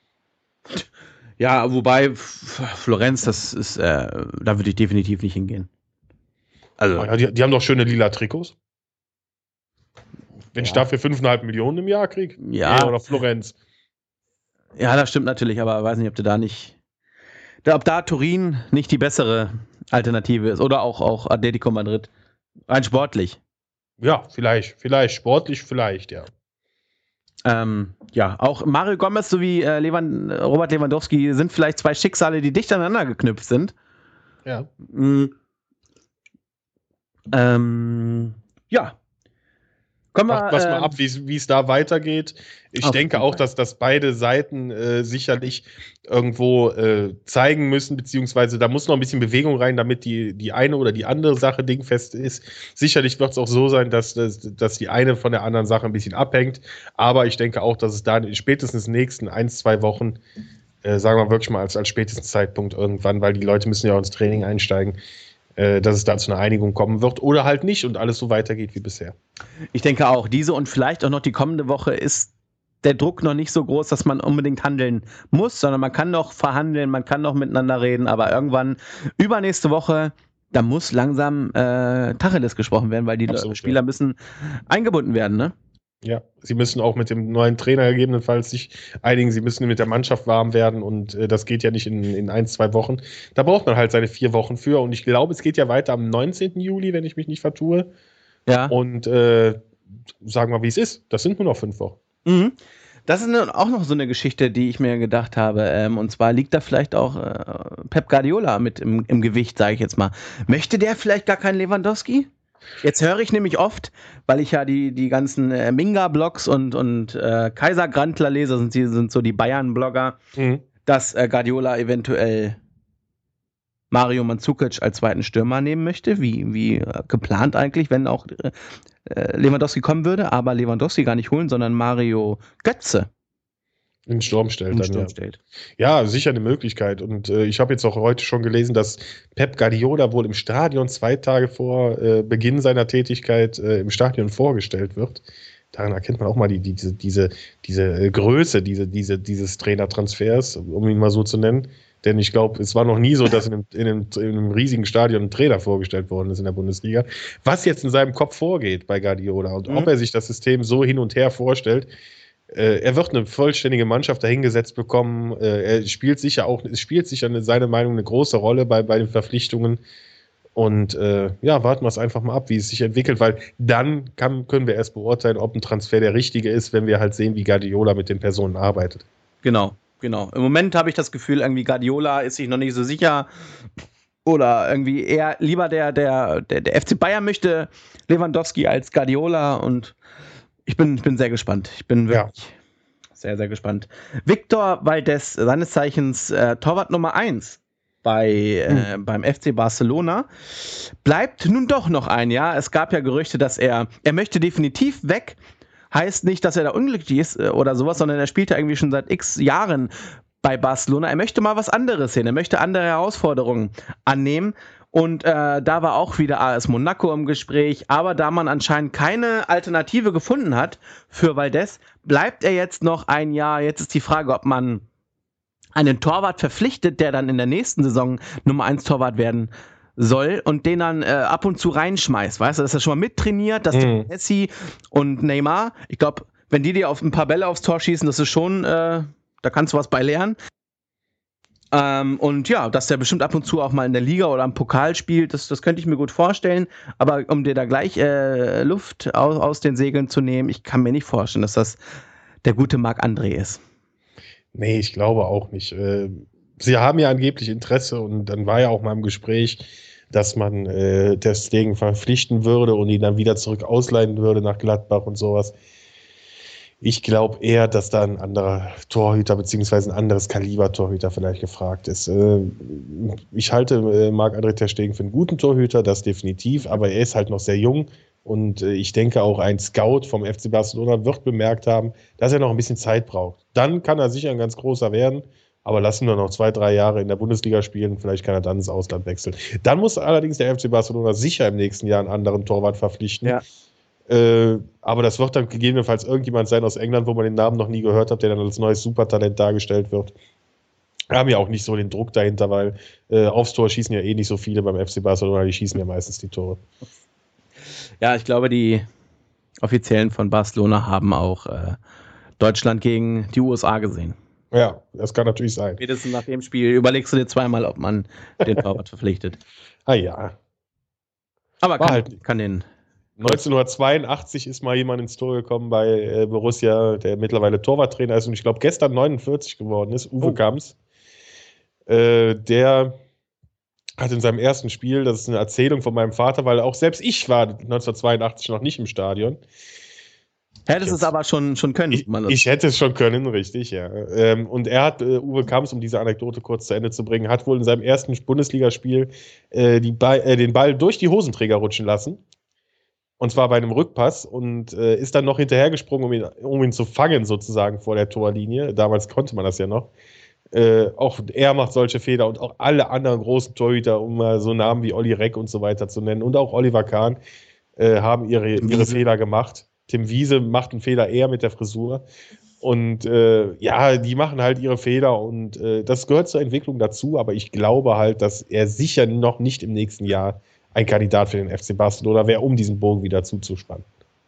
Ja, wobei Florenz, das ist, äh, da würde ich definitiv nicht hingehen. Also, ja, die, die haben doch schöne lila Trikots. Wenn ja. ich dafür fünf Komma fünf Millionen im Jahr kriege, ja. oder Florenz. Ja, das stimmt natürlich, aber ich weiß nicht, ob du da nicht ob da Turin nicht die bessere Alternative ist oder auch, auch Atletico Madrid. Rein sportlich. Ja, vielleicht, vielleicht, sportlich vielleicht, ja. Ähm, ja, auch Mario Gomez sowie äh, Levan, Robert Lewandowski sind vielleicht zwei Schicksale, die dicht aneinander geknüpft sind. Ja. Mhm. Ähm, ja. Kommen wir, Macht was mal ähm, ab, wie es da weitergeht. Ich denke auch, dass, dass beide Seiten äh, sicherlich irgendwo äh, zeigen müssen, beziehungsweise da muss noch ein bisschen Bewegung rein, damit die, die eine oder die andere Sache dingfest ist. Sicherlich wird es auch so sein, dass, dass, dass die eine von der anderen Sache ein bisschen abhängt. Aber ich denke auch, dass es da spätestens in den nächsten ein, zwei Wochen, äh, sagen wir wirklich mal als, als spätesten Zeitpunkt irgendwann, weil die Leute müssen ja auch ins Training einsteigen, dass es da zu einer Einigung kommen wird oder halt nicht und alles so weitergeht wie bisher. Ich denke auch, diese und vielleicht auch noch die kommende Woche ist der Druck noch nicht so groß, dass man unbedingt handeln muss, sondern man kann noch verhandeln, man kann noch miteinander reden, aber irgendwann übernächste Woche, da muss langsam äh, Tacheles gesprochen werden, weil die Absolut, Spieler ja. müssen eingebunden werden, ne? Ja, sie müssen auch mit dem neuen Trainer gegebenenfalls sich einigen, sie müssen mit der Mannschaft warm werden und äh, das geht ja nicht in, in ein, zwei Wochen. Da braucht man halt seine vier Wochen für und ich glaube, es geht ja weiter am neunzehnten Juli, wenn ich mich nicht vertue. Ja. Und äh, sagen wir, wie es ist, das sind nur noch fünf Wochen. Mhm. Das ist auch noch so eine Geschichte, die ich mir gedacht habe. Ähm, und zwar liegt da vielleicht auch äh, Pep Guardiola mit im, im Gewicht, sage ich jetzt mal. Möchte der vielleicht gar keinen Lewandowski? Jetzt höre ich nämlich oft, weil ich ja die, die ganzen äh, Minga-Blogs und, und äh, Kaiser Grantler lese, sind, sind so die Bayern-Blogger, mhm. dass äh, Guardiola eventuell Mario Mandzukic als zweiten Stürmer nehmen möchte, wie, wie äh, geplant eigentlich, wenn auch äh, Lewandowski kommen würde, aber Lewandowski gar nicht holen, sondern Mario Götze in den Sturm stellt. In dann, Sturm ja. stellt. Ja, sicher eine Möglichkeit. Und äh, ich habe jetzt auch heute schon gelesen, dass Pep Guardiola wohl im Stadion zwei Tage vor äh, Beginn seiner Tätigkeit äh, im Stadion vorgestellt wird. Daran erkennt man auch mal die, die, diese, diese, diese Größe diese, diese, dieses Trainertransfers, um ihn mal so zu nennen. Denn ich glaube, es war noch nie so, dass in einem, in, einem, in einem riesigen Stadion ein Trainer vorgestellt worden ist in der Bundesliga. Was jetzt in seinem Kopf vorgeht bei Guardiola und mhm. ob er sich das System so hin und her vorstellt, äh, er wird eine vollständige Mannschaft dahingesetzt bekommen. Äh, er spielt sicher auch, es spielt sicher eine, seine Meinung eine große Rolle bei, bei den Verpflichtungen. Und äh, ja, warten wir es einfach mal ab, wie es sich entwickelt, weil dann kann, können wir erst beurteilen, ob ein Transfer der richtige ist, wenn wir halt sehen, wie Guardiola mit den Personen arbeitet. Genau. Genau. Im Moment habe ich das Gefühl, irgendwie Guardiola ist sich noch nicht so sicher oder irgendwie eher lieber der, der, der, der F C Bayern möchte Lewandowski als Guardiola und ich bin, ich bin sehr gespannt. Ich bin wirklich ja. sehr, sehr gespannt. Victor Valdés, seines Zeichens äh, Torwart Nummer eins bei, äh, hm. beim F C Barcelona, bleibt nun doch noch ein Jahr. Es gab ja Gerüchte, dass er, er möchte definitiv weg. Heißt nicht, dass er da unglücklich ist oder sowas, sondern er spielt ja irgendwie schon seit x Jahren bei Barcelona. Er möchte mal was anderes sehen. Er möchte andere Herausforderungen annehmen. Und äh, da war auch wieder A S Monaco im Gespräch. Aber da man anscheinend keine Alternative gefunden hat für Valdés, bleibt er jetzt noch ein Jahr. Jetzt ist die Frage, ob man einen Torwart verpflichtet, der dann in der nächsten Saison Nummer eins Torwart werden soll und den dann äh, ab und zu reinschmeißt, weißt du, dass er schon mal mittrainiert, dass mhm. Messi und Neymar, ich glaube, wenn die dir auf ein paar Bälle aufs Tor schießen, das ist schon, äh, da kannst du was bei lernen. Ähm, und ja, dass der bestimmt ab und zu auch mal in der Liga oder am Pokal spielt, das, das könnte ich mir gut vorstellen, aber um dir da gleich äh, Luft aus, aus den Segeln zu nehmen, ich kann mir nicht vorstellen, dass das der gute Marc-André ist. Nee, ich glaube auch nicht. Äh, sie haben ja angeblich Interesse und dann war ja auch mal im Gespräch, dass man äh, Ter Stegen verpflichten würde und ihn dann wieder zurück ausleihen würde nach Gladbach und sowas. Ich glaube eher, dass da ein anderer Torhüter beziehungsweise ein anderes Kaliber-Torhüter vielleicht gefragt ist. Äh, ich halte äh, Marc-André Ter Stegen für einen guten Torhüter, das definitiv, aber er ist halt noch sehr jung und äh, ich denke auch ein Scout vom F C Barcelona wird bemerkt haben, dass er noch ein bisschen Zeit braucht. Dann kann er sicher ein ganz großer werden. Aber lassen wir noch zwei, drei Jahre in der Bundesliga spielen, vielleicht kann er dann ins Ausland wechseln. Dann muss allerdings der F C Barcelona sicher im nächsten Jahr einen anderen Torwart verpflichten. Ja. Äh, aber das wird dann gegebenenfalls irgendjemand sein aus England, wo man den Namen noch nie gehört hat, der dann als neues Supertalent dargestellt wird. Wir haben ja auch nicht so den Druck dahinter, weil äh, aufs Tor schießen ja eh nicht so viele beim F C Barcelona, die schießen ja meistens die Tore. Ja, ich glaube, die Offiziellen von Barcelona haben auch äh, Deutschland gegen die U S A gesehen. Ja, das kann natürlich sein. Spätestens nach dem Spiel überlegst du dir zweimal, ob man den Torwart verpflichtet. Ah ja. Aber War kann, halt kann den. neunzehnhundertzweiundachtzig ist mal jemand ins Tor gekommen bei äh, Borussia, der mittlerweile Torwarttrainer ist und ich glaube gestern neunundvierzig geworden ist, Uwe Oh. Kamps. Äh, der hat in seinem ersten Spiel, das ist eine Erzählung von meinem Vater, weil auch selbst ich war neunzehnhundertzweiundachtzig noch nicht im Stadion. Hättest Jetzt- es aber schon, schon können. Ich, man das- ich hätte es schon können, richtig, ja. Ähm, und er hat, äh, Uwe Kamps, um diese Anekdote kurz zu Ende zu bringen, hat wohl in seinem ersten Bundesligaspiel äh, die Ball, äh, den Ball durch die Hosenträger rutschen lassen. Und zwar bei einem Rückpass und äh, ist dann noch hinterhergesprungen, um ihn, um ihn zu fangen, sozusagen vor der Torlinie. Damals konnte man das ja noch. Äh, auch er macht solche Fehler und auch alle anderen großen Torhüter, um mal so Namen wie Olli Reck und so weiter zu nennen, und auch Oliver Kahn, äh, haben ihre, ihre Fehler gemacht. Tim Wiese macht einen Fehler eher mit der Frisur. Und äh, ja, die machen halt ihre Fehler und äh, das gehört zur Entwicklung dazu, aber ich glaube halt, dass er sicher noch nicht im nächsten Jahr ein Kandidat für den F C Barcelona wäre, um diesen Bogen wieder zuzuspannen.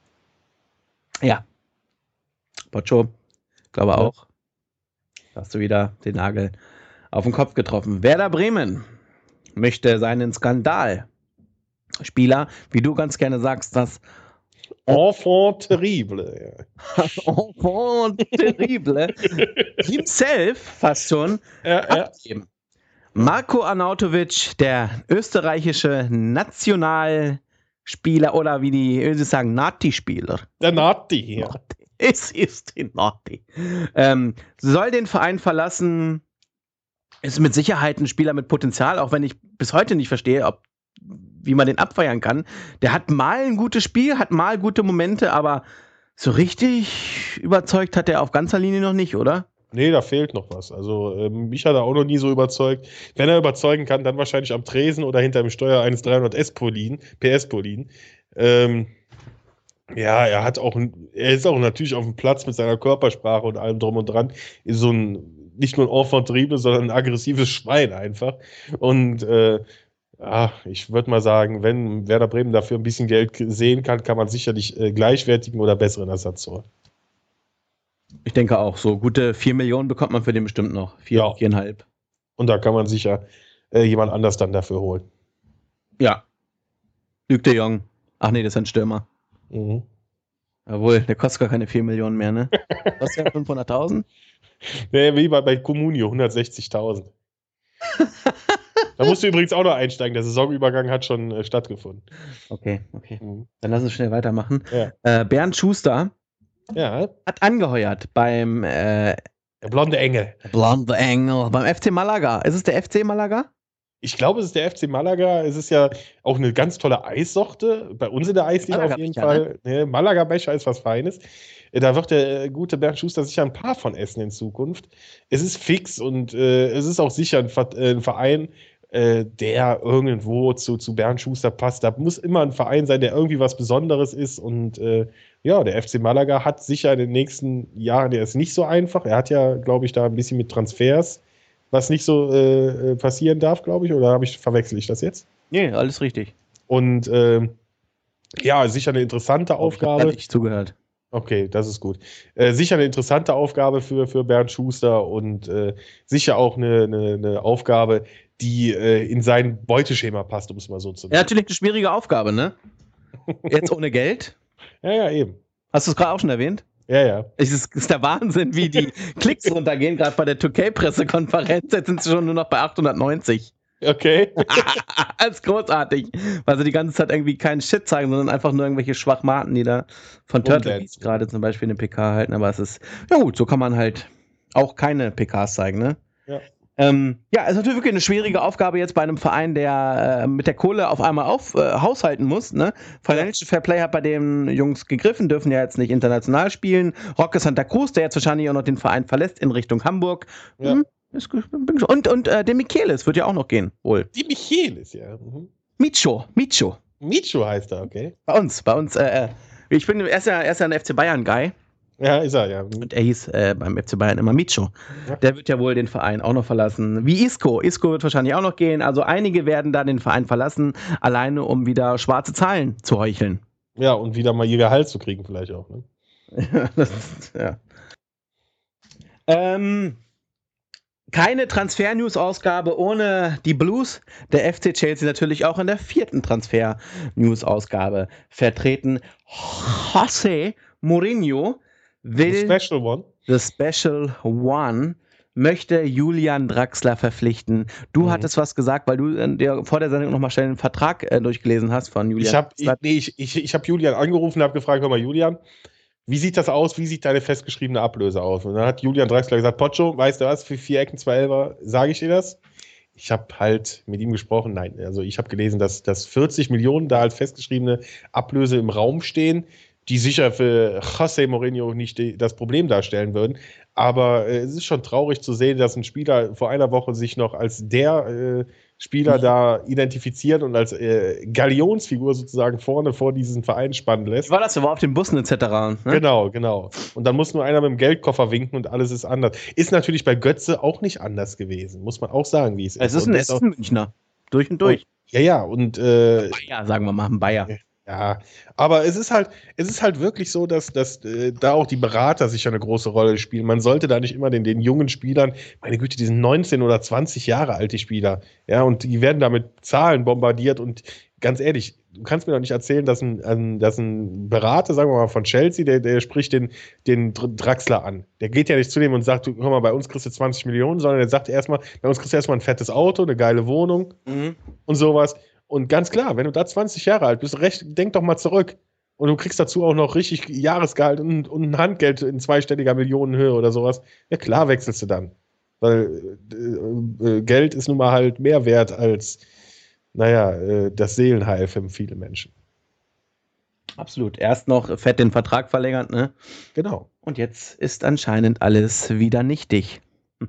Ja. Boccio, glaube Ja. auch. Da hast du wieder den Nagel auf den Kopf getroffen. Werder Bremen möchte seinen Skandalspieler, wie du ganz gerne sagst, das Enfant terrible. Enfant terrible himself fast schon Ja, ja, ja. abgeben. Marko Arnautovic, der österreichische Nationalspieler oder wie die Ösis sagen, Nati-Spieler. Der Nati hier. Es ist die Nati. Ähm, soll den Verein verlassen. Ist mit Sicherheit ein Spieler mit Potenzial, auch wenn ich bis heute nicht verstehe, ob, wie man den abfeiern kann. Der hat mal ein gutes Spiel, hat mal gute Momente, aber so richtig überzeugt hat er auf ganzer Linie noch nicht, oder? Nee, da fehlt noch was. Also ähm, mich hat er auch noch nie so überzeugt. Wenn er überzeugen kann, dann wahrscheinlich am Tresen oder hinter dem Steuer eines dreihundert S Polin, P S Polin. Ähm, ja, er hat auch, er ist auch natürlich auf dem Platz mit seiner Körpersprache und allem drum und dran. Ist so ein, nicht nur ein Enfant terrible, sondern ein aggressives Schwein einfach. Und äh, ja, ich würde mal sagen, wenn Werder Bremen dafür ein bisschen Geld sehen kann, kann man sicherlich äh, gleichwertigen oder besseren Ersatz holen. Ich denke auch, so gute vier Millionen bekommt man für den bestimmt noch. Vier, Ja. viereinhalb. Und da kann man sicher äh, jemand anders dann dafür holen. Ja. Luc de Jong. Ach nee, das ist ein Stürmer. Mhm. Jawohl, der kostet gar keine vier Millionen mehr, ne? Kostet ja fünfhunderttausend? Nee, wie bei, bei Comunio, hundertsechzigtausend. Da musst du übrigens auch noch einsteigen. Der Saisonübergang hat schon äh, stattgefunden. Okay, okay. Mhm. Dann lass uns schnell weitermachen. Ja. Äh, Bernd Schuster Ja, hat angeheuert beim äh, der blonde Engel. Blonde Engel, beim F C Malaga. Ist es der F C Malaga? Ich glaube, es ist der F C Malaga. Es ist ja auch eine ganz tolle Eissorte. Bei uns in der Eisdiele auf jeden Malaga-Becher, Fall. Ne? Malaga-Becher ist was Feines. Äh, Da wird der äh, gute Bernd Schuster sicher ein paar von essen in Zukunft. Es ist fix und äh, es ist auch sicher ein, Ver äh, ein Verein, äh, der irgendwo zu, zu Bernd Schuster passt. Da muss immer ein Verein sein, der irgendwie was Besonderes ist. Und äh, ja, der F C Malaga hat sicher in den nächsten Jahren, der ist nicht so einfach. Er hat ja, glaube ich, da ein bisschen mit Transfers, was nicht so äh, passieren darf, glaube ich. Oder habe ich, verwechsel ich das jetzt? Nee, alles richtig. Und ähm, ja, sicher eine interessante Aufgabe. Hab ich zugehört. Okay, das ist gut. Äh, sicher eine interessante Aufgabe für, für Bernd Schuster und äh, sicher auch eine, eine, eine Aufgabe, die äh, in sein Beuteschema passt, um es mal so zu Ja, nennen. natürlich eine schwierige Aufgabe, ne? Jetzt ohne Geld. Ja, ja, eben. Hast du es gerade auch schon erwähnt? Ja, ja. Es ist, ist der Wahnsinn, wie die Klicks runtergehen, gerade bei der zwei K-Pressekonferenz. Jetzt sind sie schon nur noch bei achthundertneunzig. Okay. Das ist großartig, weil sie die ganze Zeit irgendwie keinen Shit zeigen, sondern einfach nur irgendwelche Schwachmaten, die da von Turtle Umsetzen. gerade zum Beispiel eine P K halten. Aber es ist, ja gut, so kann man halt auch keine P Ks zeigen, ne? Ja. Ähm, ja, es ist natürlich wirklich eine schwierige Aufgabe jetzt bei einem Verein, der äh, mit der Kohle auf einmal auf, äh, haushalten muss. Ne? Financial Fair Play hat bei den Jungs gegriffen, dürfen ja jetzt nicht international spielen. Roque Santa Cruz, der jetzt wahrscheinlich auch noch den Verein verlässt in Richtung Hamburg. Ja. Hm, ist, bin gespannt. und und äh, der Michelis wird ja auch noch gehen, wohl. Die Michelis, ja. Mhm. Micho, Micho. Micho heißt er, okay. Bei uns, bei uns. Äh, äh, ich bin, er ist ja, er ist ja ein F C Bayern-Guy. Ja, ist er, ja. Und er hieß äh, beim F C Bayern immer Micho. Ja. Der wird ja wohl den Verein auch noch verlassen. Wie Isco. Isco wird wahrscheinlich auch noch gehen. Also einige werden da den Verein verlassen, alleine um wieder schwarze Zahlen zu heucheln. Ja, und wieder mal ihr Gehalt zu kriegen, vielleicht auch. Ne? Das ist, ja. Ähm, keine Transfer-News-Ausgabe ohne die Blues. Der F C Chelsea natürlich auch in der vierten Transfer-News-Ausgabe vertreten. José Mourinho will... The Special One. The Special One möchte Julian Draxler verpflichten. Du mhm. hattest was gesagt, weil du äh, dir vor der Sendung nochmal schnell einen Vertrag äh, durchgelesen hast von Julian ich hab, Draxler. Ich, nee, ich, ich, ich habe Julian angerufen und habe gefragt, hör mal Julian, wie sieht das aus? Wie sieht deine festgeschriebene Ablöse aus? Und dann hat Julian Draxler gesagt, Pocho, weißt du was, für vier Ecken, zwei Elfer, sage ich dir das? Ich habe halt mit ihm gesprochen, nein, also ich habe gelesen, dass, dass vierzig Millionen da als festgeschriebene Ablöse im Raum stehen, die sicher für José Mourinho nicht die, das Problem darstellen würden. Aber äh, es ist schon traurig zu sehen, dass ein Spieler vor einer Woche sich noch als der äh, Spieler da identifiziert und als äh, Galionsfigur sozusagen vorne vor diesen Verein spannen lässt. Wie war das? Er war auf den Bussen et cetera. Ne? Genau, genau. Und dann muss nur einer mit dem Geldkoffer winken und alles ist anders. Ist natürlich bei Götze auch nicht anders gewesen, muss man auch sagen, wie es ist. Es ist ein, es ist ein Münchner. Durch und durch. Und, ja, ja. Und, äh, Bayer, sagen wir mal, ein Bayer. Ja, aber es ist halt, es ist halt wirklich so, dass, dass äh, da auch die Berater sicher eine große Rolle spielen. Man sollte da nicht immer den, den jungen Spielern, meine Güte, die sind neunzehn oder zwanzig Jahre alt, die Spieler, ja, und die werden da mit Zahlen bombardiert und ganz ehrlich, du kannst mir doch nicht erzählen, dass ein, ein, dass ein Berater, sagen wir mal, von Chelsea, der, der spricht den, den Draxler an. Der geht ja nicht zu dem und sagt, du, hör mal, bei uns kriegst du zwanzig Millionen, sondern der sagt erstmal, bei uns kriegst du erstmal ein fettes Auto, eine geile Wohnung mhm. und sowas. Und ganz klar, wenn du da zwanzig Jahre alt bist, recht, denk doch mal zurück. Und du kriegst dazu auch noch richtig Jahresgehalt und, und ein Handgeld in zweistelliger Millionenhöhe oder sowas. Ja klar, wechselst du dann. Weil äh, äh, Geld ist nun mal halt mehr wert als, naja, äh, das Seelenheil für viele Menschen. Absolut. Erst noch fett den Vertrag verlängert, ne? Genau. Und jetzt ist anscheinend alles wieder nichtig.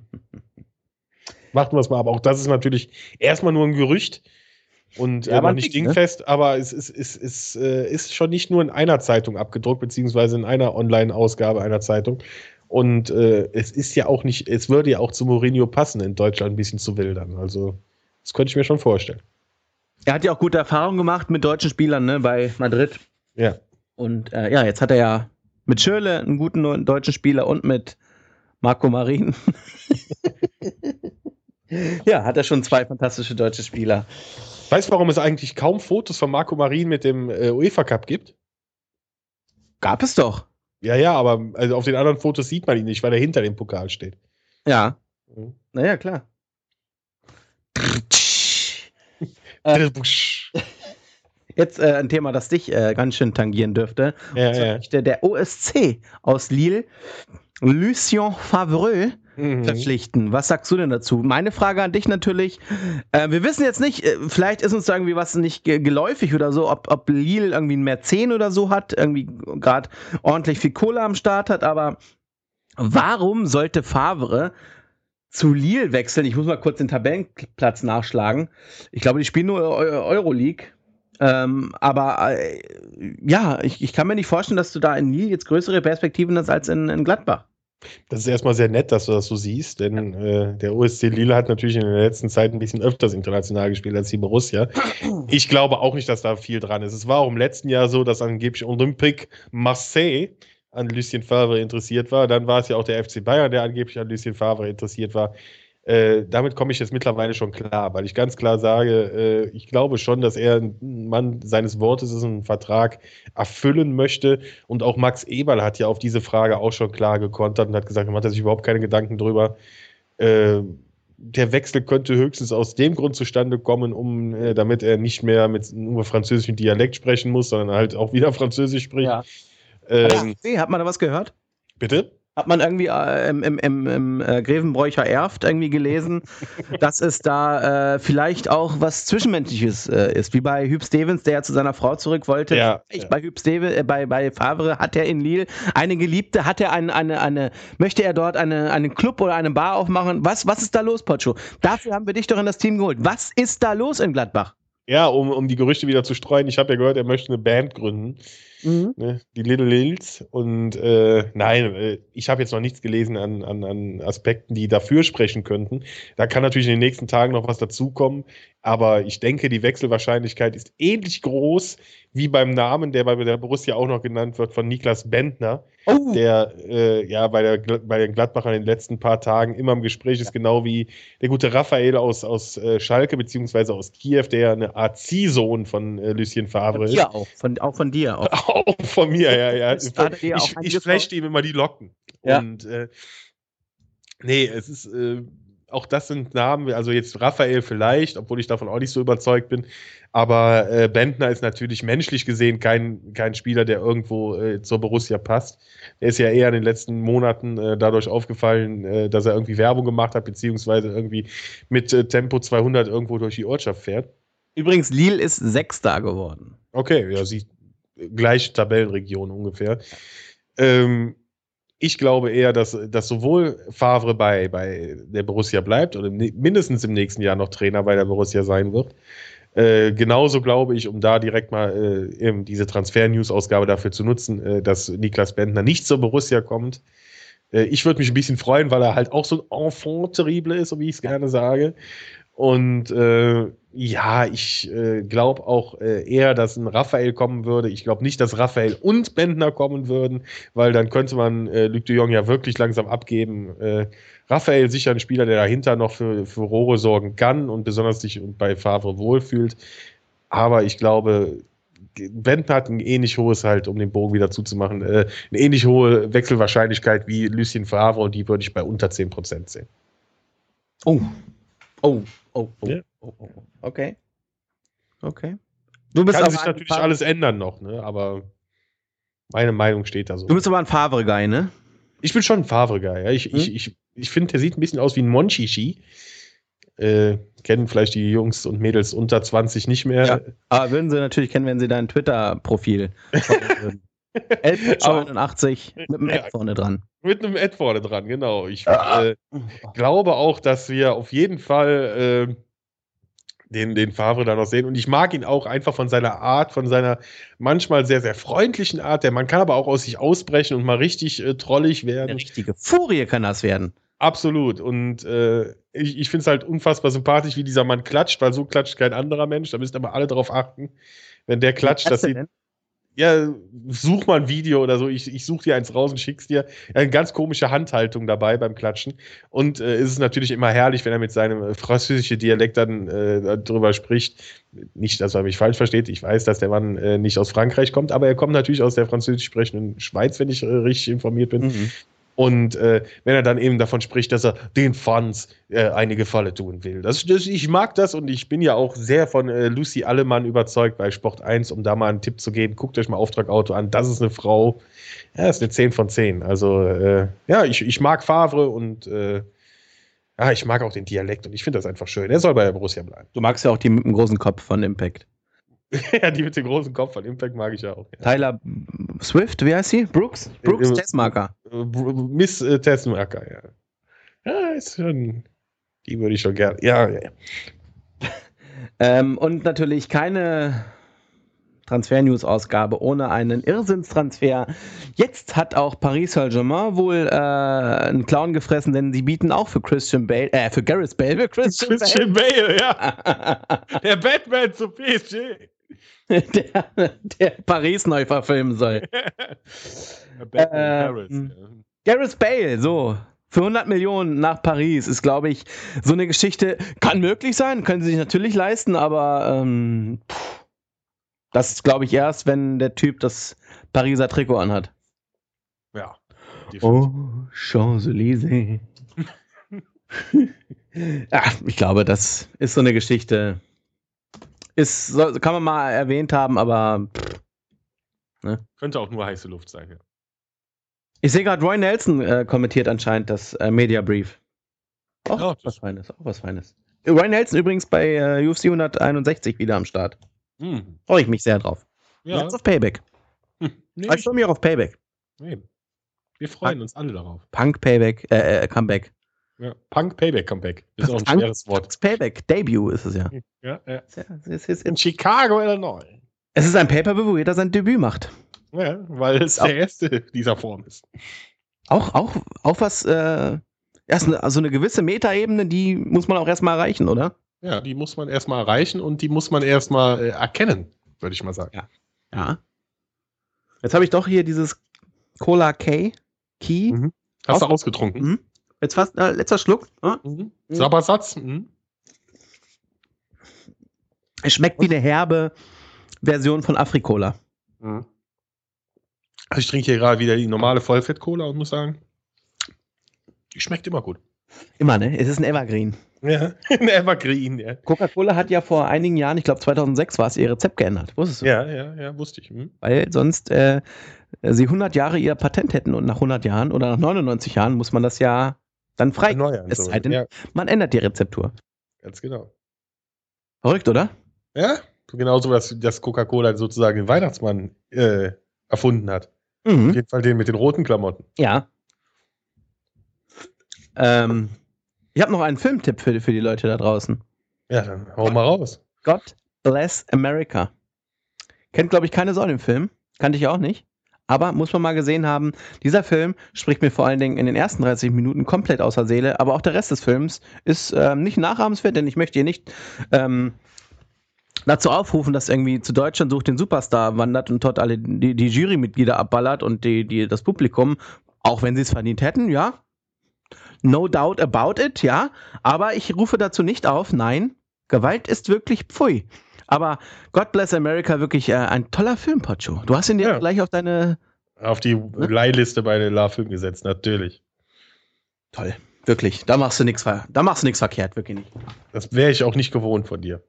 Warten wir es mal ab. Auch das ist natürlich erstmal nur ein Gerücht. Und ja, äh, noch nicht dingfest, ne? Aber es ist, ist, ist, äh, ist schon nicht nur in einer Zeitung abgedruckt, beziehungsweise in einer Online-Ausgabe einer Zeitung. Und äh, es ist ja auch nicht, es würde ja auch zu Mourinho passen, in Deutschland ein bisschen zu wildern. Also, das könnte ich mir schon vorstellen. Er hat ja auch gute Erfahrungen gemacht mit deutschen Spielern, ne, bei Madrid. Ja. Und äh, ja, jetzt hat er ja mit Schürrle einen guten deutschen Spieler und mit Marco Marin. Ja, hat er schon zwei fantastische deutsche Spieler. Weißt du, warum es eigentlich kaum Fotos von Marco Marin mit dem äh, UEFA Cup gibt? Gab es doch. Ja, ja, aber also auf den anderen Fotos sieht man ihn nicht, weil er hinter dem Pokal steht. Ja. Mhm. Naja, klar. äh, jetzt äh, ein Thema, das dich äh, ganz schön tangieren dürfte. Ja, ja. Der, der O S C aus Lille, Lucien Favre, mhm. verpflichten. Was sagst du denn dazu? Meine Frage an dich natürlich, äh, wir wissen jetzt nicht, äh, vielleicht ist uns da irgendwie was nicht ge- geläufig oder so, ob, ob Lille irgendwie ein Mäzen oder so hat, irgendwie gerade ordentlich viel Kohle am Start hat, aber warum sollte Favre zu Lille wechseln? Ich muss mal kurz den Tabellenplatz nachschlagen. Ich glaube, die spielen nur Eu- Euroleague. Ähm, aber äh, ja, ich, ich kann mir nicht vorstellen, dass du da in Lille jetzt größere Perspektiven hast als in, in Gladbach. Das ist erstmal sehr nett, dass du das so siehst, denn äh, der O S C Lille hat natürlich in der letzten Zeit ein bisschen öfters international gespielt als die Borussia. Ich glaube auch nicht, dass da viel dran ist. Es war auch im letzten Jahr so, dass angeblich Olympique Marseille an Lucien Favre interessiert war. Dann war es ja auch der F C Bayern, der angeblich an Lucien Favre interessiert war. Äh, damit komme ich jetzt mittlerweile schon klar, weil ich ganz klar sage, äh, ich glaube schon, dass er ein Mann seines Wortes ist, einen Vertrag erfüllen möchte. Und auch Max Eberl hat ja auf diese Frage auch schon klar gekontert und hat gesagt, man hat sich überhaupt keine Gedanken drüber. Äh, der Wechsel könnte höchstens aus dem Grund zustande kommen, um, äh, damit er nicht mehr mit nur französischem Dialekt sprechen muss, sondern halt auch wieder Französisch spricht. Ja. Ähm, ja, hat man da was gehört? Bitte? Hat man irgendwie äh, im, im, im, im äh, Grevenbroicher Erft irgendwie gelesen, dass es da äh, vielleicht auch was Zwischenmenschliches äh, ist, wie bei Huub Stevens, der ja zu seiner Frau zurück wollte. Ja, ich, ja. Bei Huub Stevens, äh, bei, bei Favre hat er in Lille eine Geliebte, hat er eine, eine, eine möchte er dort eine, einen Club oder eine Bar aufmachen? Was, was ist da los, Pocho? Dafür haben wir dich doch in das Team geholt. Was ist da los in Gladbach? Ja, um, um die Gerüchte wieder zu streuen, ich habe ja gehört, er möchte eine Band gründen. Mhm. Ne, die Little Lils. Und äh, nein, äh, ich habe jetzt noch nichts gelesen an, an, an Aspekten, die dafür sprechen könnten. Da kann natürlich in den nächsten Tagen noch was dazukommen. Aber ich denke, die Wechselwahrscheinlichkeit ist ähnlich groß wie beim Namen, der bei der Borussia auch noch genannt wird, von Niklas Bendtner, oh. der äh, ja bei, der, bei den Gladbachern in den letzten paar Tagen immer im Gespräch ist, genau wie der gute Raphael aus, aus äh, Schalke beziehungsweise aus Kiew, der eine Art Ziehsohn von äh, Lucien Favre ist. Ja, auch von, auch von dir. Auch, auch von mir, ja, ja. Ich, ich, ich flasht ihm immer die Locken. Ja. Und äh, nee, es ist äh, auch das sind Namen, also jetzt Raphael vielleicht, obwohl ich davon auch nicht so überzeugt bin, aber äh, Bendtner ist natürlich menschlich gesehen kein, kein Spieler, der irgendwo äh, zur Borussia passt. Er ist ja eher in den letzten Monaten äh, dadurch aufgefallen, äh, dass er irgendwie Werbung gemacht hat, beziehungsweise irgendwie mit äh, Tempo zweihundert irgendwo durch die Ortschaft fährt. Übrigens, Lille ist Sechster geworden. Okay, ja, sie gleiche Tabellenregion ungefähr. Ähm, Ich glaube eher, dass, dass sowohl Favre bei, bei der Borussia bleibt oder mindestens im nächsten Jahr noch Trainer bei der Borussia sein wird. Äh, genauso glaube ich, um da direkt mal äh, eben diese Transfer-News-Ausgabe dafür zu nutzen, äh, dass Niklas Bendtner nicht zur Borussia kommt. Äh, ich würde mich ein bisschen freuen, weil er halt auch so ein Enfant terrible ist, so wie ich es gerne sage. Und äh, ja, ich äh, glaube auch äh, eher, dass ein Raphael kommen würde. Ich glaube nicht, dass Raphael und Bendtner kommen würden, weil dann könnte man äh, Luc de Jong ja wirklich langsam abgeben. Äh, Raphael sicher ein Spieler, der dahinter noch für, für Rohre sorgen kann und besonders sich bei Favre wohlfühlt. Aber ich glaube, Bendtner hat ein ähnlich hohes, halt, um den Bogen wieder zuzumachen, äh, eine ähnlich hohe Wechselwahrscheinlichkeit wie Lucien Favre und die würde ich bei unter zehn Prozent sehen. Oh. Oh, oh, oh, ja. oh, oh, oh. Okay. Okay. Du bist Kann sich natürlich Favre. Alles ändern noch, ne? Aber meine Meinung steht da so. Du bist aber ein Favre-Guy, ne? Ich bin schon ein Favre-Guy. Ja. Ich, hm? ich, ich, ich finde, der sieht ein bisschen aus wie ein Monchichi. Äh, kennen vielleicht die Jungs und Mädels unter zwanzig nicht mehr. Ja, aber würden sie natürlich kennen, wenn sie dein Twitter-Profil würden. elf einundachtzig mit einem Ad vorne dran. Mit einem Ad vorne dran, genau. Ich äh, glaube auch, dass wir auf jeden Fall äh, den, den Favre da noch sehen. Und ich mag ihn auch einfach von seiner Art, von seiner manchmal sehr, sehr freundlichen Art. Der Mann kann aber auch aus sich ausbrechen und mal richtig äh, trollig werden. Eine richtige Furie kann das werden. Absolut. Und äh, ich, ich finde es halt unfassbar sympathisch, wie dieser Mann klatscht, weil so klatscht kein anderer Mensch. Da müsst aber alle drauf achten. Wenn der klatscht, das sieht. Ja, such mal ein Video oder so. Ich, ich suche dir eins raus und schick's dir. Eine ganz komische Handhaltung dabei beim Klatschen. Und äh, es ist natürlich immer herrlich, wenn er mit seinem französischen Dialekt dann äh, drüber spricht. Nicht, dass er mich falsch versteht. Ich weiß, dass der Mann äh, nicht aus Frankreich kommt, aber er kommt natürlich aus der französisch sprechenden Schweiz, wenn ich äh, richtig informiert bin. Mhm. Und äh, wenn er dann eben davon spricht, dass er den Fans äh, eine Gefalle tun will. Das, das, ich mag das und ich bin ja auch sehr von äh, Lucy Allemann überzeugt bei Sport eins, um da mal einen Tipp zu geben. Guckt euch mal Auftrag Auto an. Das ist eine Frau. Ja, das ist eine zehn von zehn. Also, äh, ja, ich, ich mag Favre und äh, ja, ich mag auch den Dialekt und ich finde das einfach schön. Er soll bei der Borussia bleiben. Du magst ja auch die mit dem großen Kopf von Impact. Ja, die mit dem großen Kopf von Impact mag ich ja auch. Ja. Tyler Swift, wie heißt sie? Brooks? Brooks äh, Tessmacher. Äh, Miss äh, Tessmacher, ja. Ja, ist schon. Die würde ich schon gerne. Ja, ja. ähm, und natürlich keine Transfer-News-Ausgabe ohne einen Irrsinnstransfer. Jetzt hat auch Paris Saint-Germain wohl äh, einen Clown gefressen, denn sie bieten auch für Christian Bale, äh, für Gareth Bale, für Christian, Christian Bale. Bale, ja. Der Batman zu P S G. Der, der Paris neu verfilmen soll. Batman, Paris, ähm, ja. Gareth Bale, so. Für hundert Millionen nach Paris ist, glaube ich, so eine Geschichte, kann möglich sein, können sie sich natürlich leisten, aber ähm, pff, das ist, glaube ich, erst, wenn der Typ das Pariser Trikot anhat. Ja. Oh, Champs-Élysées. Ja, ich glaube, das ist so eine Geschichte. Ist, so, kann man mal erwähnt haben, aber pff, ne? Könnte auch nur heiße Luft sein, ja. Ich sehe gerade, Roy Nelson äh, kommentiert anscheinend das äh, Media Brief. Auch oh, was Feines, auch was Feines. Roy Nelson übrigens bei äh, U F C hunderteinundsechzig wieder am Start. Hm. Freue ich mich sehr drauf. Ja. Jetzt auf Payback. Hm. Nee, ich freue mich auch auf Payback. Nee. Wir freuen Punk, uns alle darauf. Punk Payback, äh, äh Comeback. Ja, Punk Payback Comeback. Ist auch ein Punk, schweres Wort. Payback, Debut ist es ja. Ja, ja. Es ist in Chicago, Illinois. Es ist ein Pay-Per-View, wo jeder sein Debüt macht. Ja, weil es der erste dieser Form ist. Auch, auch, auch was, äh, erst eine, also eine gewisse Metaebene, die muss man auch erstmal erreichen, oder? Ja, die muss man erstmal erreichen und die muss man erstmal äh, erkennen, würde ich mal sagen. Ja. Ja. Jetzt habe ich doch hier dieses Cola K Key. Mhm. Hast Auf- du ausgetrunken? Mhm. Jetzt fast, äh, letzter Schluck. Äh? Mhm. Sabbersatz? Mhm. Es schmeckt wie eine herbe Version von Afrikola. Mhm. Also ich trinke hier gerade wieder die normale Vollfett-Cola und muss sagen, die schmeckt immer gut. Immer, ne? Es ist ein Evergreen. Ja, ein Evergreen, ja. Coca-Cola hat ja vor einigen Jahren, ich glaube zweitausendsechs war es, ihr Rezept geändert. Wusstest du? Ja, ja, ja, wusste ich. Mhm. Weil sonst äh, sie hundert Jahre ihr Patent hätten und nach hundert Jahren oder nach neunundneunzig Jahren muss man das ja dann frei. Erneuern, Es so. sei denn, Ja, man ändert die Rezeptur. ganz genau. Verrückt, oder? Ja, genauso, dass, dass Coca-Cola sozusagen den Weihnachtsmann äh, erfunden hat. Auf Mhm. jeden Fall den mit den roten Klamotten. Ja. Ähm, ich habe noch einen Filmtipp für, für die Leute da draußen. Ja, dann hau mal raus. God Bless America. Kennt, glaube ich, keine Sau den Film. Kannte ich auch nicht. Aber muss man mal gesehen haben, dieser Film spricht mir vor allen Dingen in den ersten dreißig Minuten komplett aus der Seele, aber auch der Rest des Films ist ähm, nicht nachahmenswert, denn ich möchte hier nicht ähm, dazu aufrufen, dass irgendwie zu Deutschland sucht den Superstar wandert und dort alle die, die Jurymitglieder abballert und die, die, das Publikum, auch wenn sie es verdient hätten, ja. No doubt about it, ja. Aber ich rufe dazu nicht auf, nein, Gewalt ist wirklich pfui. Aber God Bless America, wirklich äh, ein toller Film, Pocho. Du hast ihn dir Ja. auch gleich auf deine... Auf die Leihliste bei den La-Film gesetzt, natürlich. Toll, wirklich. Da machst du nichts ver- da machst du nichts verkehrt, wirklich nicht. Das wäre ich auch nicht gewohnt von dir.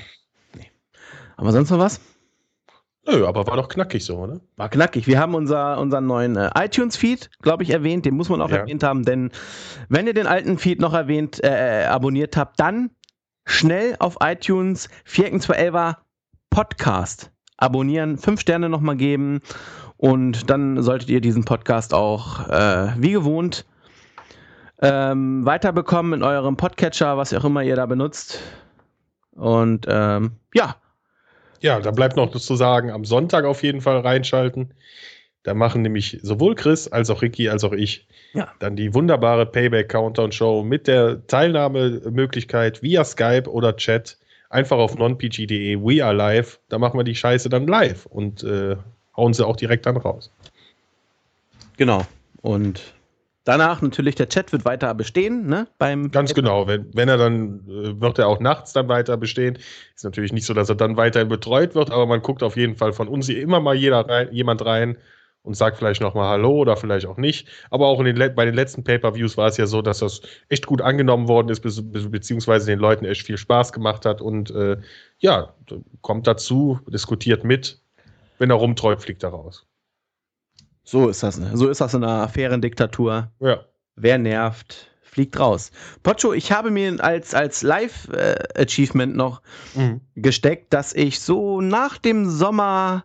Aber sonst noch was? Nö, aber war doch knackig so, oder? War knackig. Wir haben unser, unseren neuen äh, iTunes-Feed, glaube ich, erwähnt. Den muss man auch Ja. erwähnt haben, denn wenn ihr den alten Feed noch erwähnt, äh, abonniert habt, dann schnell auf iTunes Vierecken zwei elfer Podcast abonnieren, fünf Sterne nochmal geben und dann solltet ihr diesen Podcast auch äh, wie gewohnt ähm, weiterbekommen in eurem Podcatcher, was auch immer ihr da benutzt. Und ähm, ja, Ja, da bleibt noch zu sagen, am Sonntag auf jeden Fall reinschalten. Da machen nämlich sowohl Chris als auch Ricky als auch ich Ja. dann die wunderbare Payback-Countdown-Show mit der Teilnahmemöglichkeit via Skype oder Chat. Einfach auf nonpg punkt de, we are live. Da machen wir die Scheiße dann live und äh, hauen sie auch direkt dann raus. genau. Und danach natürlich der Chat wird weiter bestehen, ne? Beim Ganz genau. Wenn, wenn er dann, äh, wird er auch nachts dann weiter bestehen. Ist natürlich nicht so, dass er dann weiterhin betreut wird, aber man guckt auf jeden Fall von uns hier immer mal jeder rein, jemand rein und sagt vielleicht nochmal Hallo oder vielleicht auch nicht. Aber auch in den, bei den letzten Pay-Per-Views war es ja so, dass das echt gut angenommen worden ist, be be beziehungsweise den Leuten echt viel Spaß gemacht hat. Und äh, ja, kommt dazu, diskutiert mit. Wenn er rumträumt, fliegt er raus. So ist das, ne? So ist das in einer fairen Diktatur. Ja. Wer nervt, fliegt raus. Pocho, ich habe mir als, als Live-Achievement noch Mhm. gesteckt, dass ich so nach dem Sommer,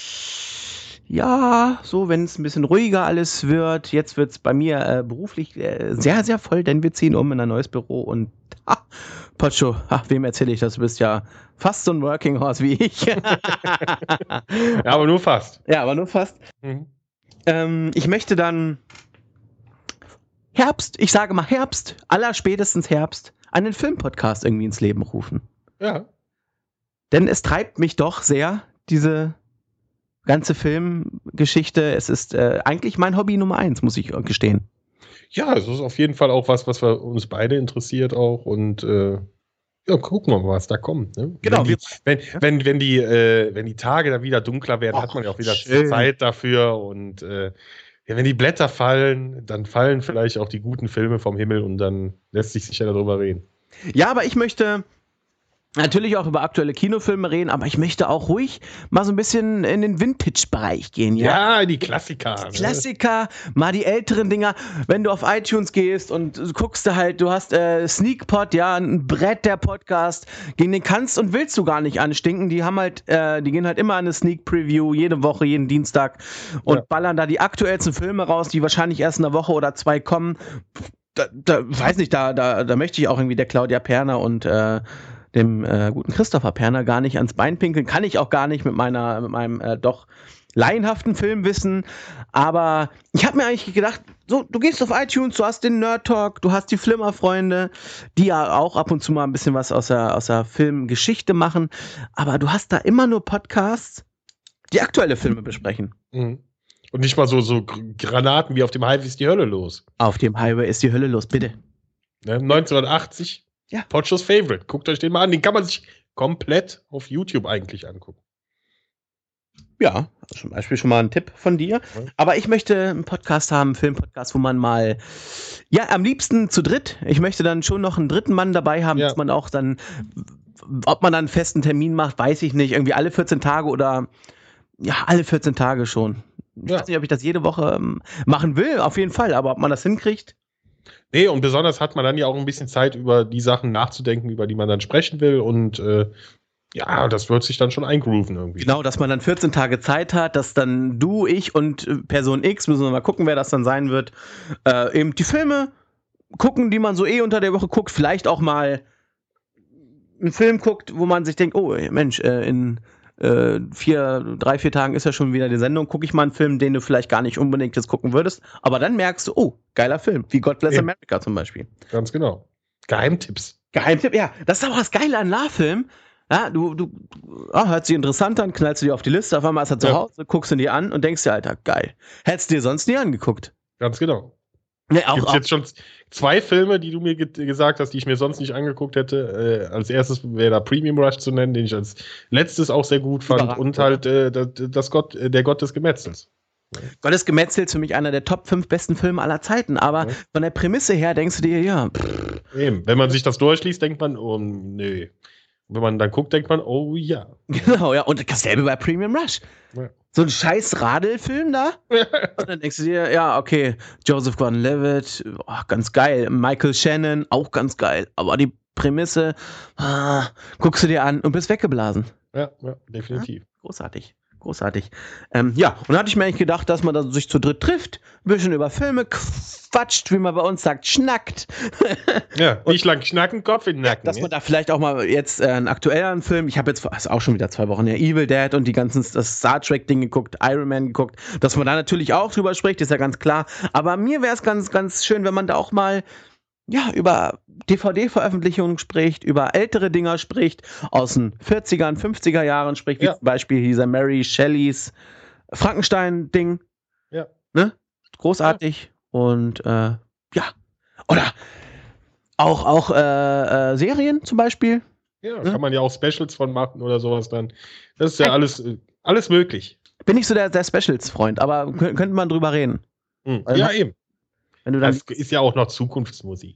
ja, so wenn es ein bisschen ruhiger alles wird, jetzt wird es bei mir äh, beruflich äh, sehr, sehr voll, denn wir ziehen um in ein neues Büro und ha, Pocho, ha, wem erzähle ich das? Du bist ja fast so ein Working Horse wie ich. Ja, aber nur fast. Ja, aber nur fast. Mhm. Ähm, ich möchte dann Herbst, ich sage mal Herbst, allerspätestens Herbst, einen Filmpodcast irgendwie ins Leben rufen. Ja. Denn es treibt mich doch sehr, diese ganze Filmgeschichte. Es ist äh, eigentlich mein Hobby Nummer eins, muss ich gestehen. Ja, es ist auf jeden Fall auch was, was wir, uns beide interessiert auch und äh, ja, gucken wir mal, was da kommt. Ne? Genau, Wenn die, wenn, wenn, wenn, die, äh, wenn die Tage dann wieder dunkler werden, Ach, hat man ja auch wieder schön. Zeit dafür und äh, ja, wenn die Blätter fallen, dann fallen vielleicht auch die guten Filme vom Himmel und dann lässt sich sicher darüber reden. Ja, aber ich möchte natürlich auch über aktuelle Kinofilme reden, aber ich möchte auch ruhig mal so ein bisschen in den Vintage-Bereich gehen, ja? Ja, die Klassiker. Ne? Klassiker, mal die älteren Dinger, wenn du auf iTunes gehst und du guckst du halt, du hast äh, Sneakpot, ja, ein Brett der Podcast, gegen den kannst und willst du gar nicht anstinken, die haben halt, äh, die gehen halt immer eine Sneak Preview, jede Woche, jeden Dienstag und Ja. ballern da die aktuellsten Filme raus, die wahrscheinlich erst in einer Woche oder zwei kommen. Da, da weiß nicht, da, da, da möchte ich auch irgendwie der Claudia Perner und äh, dem äh, guten Christopher Perner gar nicht ans Bein pinkeln. Kann ich auch gar nicht mit meiner, mit meinem äh, doch laienhaften Filmwissen, aber ich habe mir eigentlich gedacht, so, du gehst auf iTunes, du hast den Nerd Talk, du hast die Flimmerfreunde, die ja auch ab und zu mal ein bisschen was aus der, aus der Filmgeschichte machen, aber du hast da immer nur Podcasts, die aktuelle Filme besprechen. Mhm. Und nicht mal so, so Granaten wie auf dem Highway ist die Hölle los. Auf dem Highway ist die Hölle los, bitte. Ne, neunzehnhundertachtzig, ja. Pochos Favorite. Guckt euch den mal an, den kann man sich komplett auf YouTube eigentlich angucken. Ja, zum Beispiel schon mal ein Tipp von dir. Aber ich möchte einen Podcast haben, einen Filmpodcast, wo man mal, ja, am liebsten zu dritt. Ich möchte dann schon noch einen dritten Mann dabei haben, ja. dass man auch dann, ob man dann einen festen Termin macht, weiß ich nicht, irgendwie alle vierzehn Tage oder, ja, alle vierzehn Tage schon. Ich ja. weiß nicht, ob ich das jede Woche ähm, machen will, auf jeden Fall, aber ob man das hinkriegt. Nee, und besonders hat man dann ja auch ein bisschen Zeit, über die Sachen nachzudenken, über die man dann sprechen will und äh, ja, das wird sich dann schon eingrooven irgendwie. Genau, dass man dann vierzehn Tage Zeit hat, dass dann du, ich und Person X, müssen wir mal gucken, wer das dann sein wird, äh, eben die Filme gucken, die man so eh unter der Woche guckt, vielleicht auch mal einen Film guckt, wo man sich denkt, oh Mensch, äh, in äh, vier, drei, vier Tagen ist ja schon wieder die Sendung, gucke ich mal einen Film, den du vielleicht gar nicht unbedingt jetzt gucken würdest, aber dann merkst du, oh, geiler Film, wie God Bless eben. America zum Beispiel. Ganz genau. Geheimtipps. Geheimtipp, ja, das ist aber das Geile an La-Film. Ja, du, du oh, hört sich interessant an, knallst du dir auf die Liste, auf einmal ist er zu ja. Hause, guckst du dir an und denkst dir, Alter, geil. Hättest du dir sonst nie angeguckt. Ganz genau. Nee, auch, Gibt es jetzt schon zwei Filme, die du mir ge- gesagt hast, die ich mir sonst nicht angeguckt hätte. Äh, als erstes wäre da Premium Rush zu nennen, den ich als letztes auch sehr gut fand. Überragend, und halt äh, das, das Gott, äh, der Gott des Gemetzels. Gott des Gemetzels für mich einer der Top fünf besten Filme aller Zeiten, aber ja. von der Prämisse her denkst du dir, ja. Pff. Eben, wenn man sich das durchliest, denkt man, oh, nö. Wenn man dann guckt, denkt man, oh ja. Genau, ja. Und dasselbe bei Premium Rush. Ja. So ein scheiß Radelfilm da. Und dann denkst du dir, ja, okay, Joseph Gordon-Levitt, oh, ganz geil. Michael Shannon, auch ganz geil. Aber die Prämisse, ah, guckst du dir an und bist weggeblasen. Ja, ja, definitiv. Ja, großartig. Großartig. Ähm, ja, und da hatte ich mir eigentlich gedacht, dass man dann sich zu dritt trifft, ein bisschen über Filme quatscht, wie man bei uns sagt, schnackt. Ja, nicht lang schnacken, Kopf in den Nacken. Dass man da vielleicht auch mal jetzt äh, einen aktuelleren Film, ich habe jetzt also auch schon wieder zwei Wochen her, Evil Dead und die ganzen das Star Trek-Ding geguckt, Iron Man geguckt, dass man da natürlich auch drüber spricht, ist ja ganz klar. Aber mir wäre es ganz, ganz schön, wenn man da auch mal ja, über D V D-Veröffentlichungen spricht, über ältere Dinger spricht, aus den vierzigern, fünfziger Jahren spricht, wie ja. zum Beispiel dieser Mary Shelleys Frankenstein-Ding. Ja. Ne? Großartig. Ja. Und äh, ja. Oder auch, auch äh, äh, Serien zum Beispiel. Ja, ne? Kann man ja auch Specials von machen oder sowas dann. Das ist ja alles, alles möglich. Bin nicht so der, der Specials-Freund, aber könnt, könnte man drüber reden. Mhm. Ja, man, eben. Wenn du dann das ist ja auch noch Zukunftsmusik.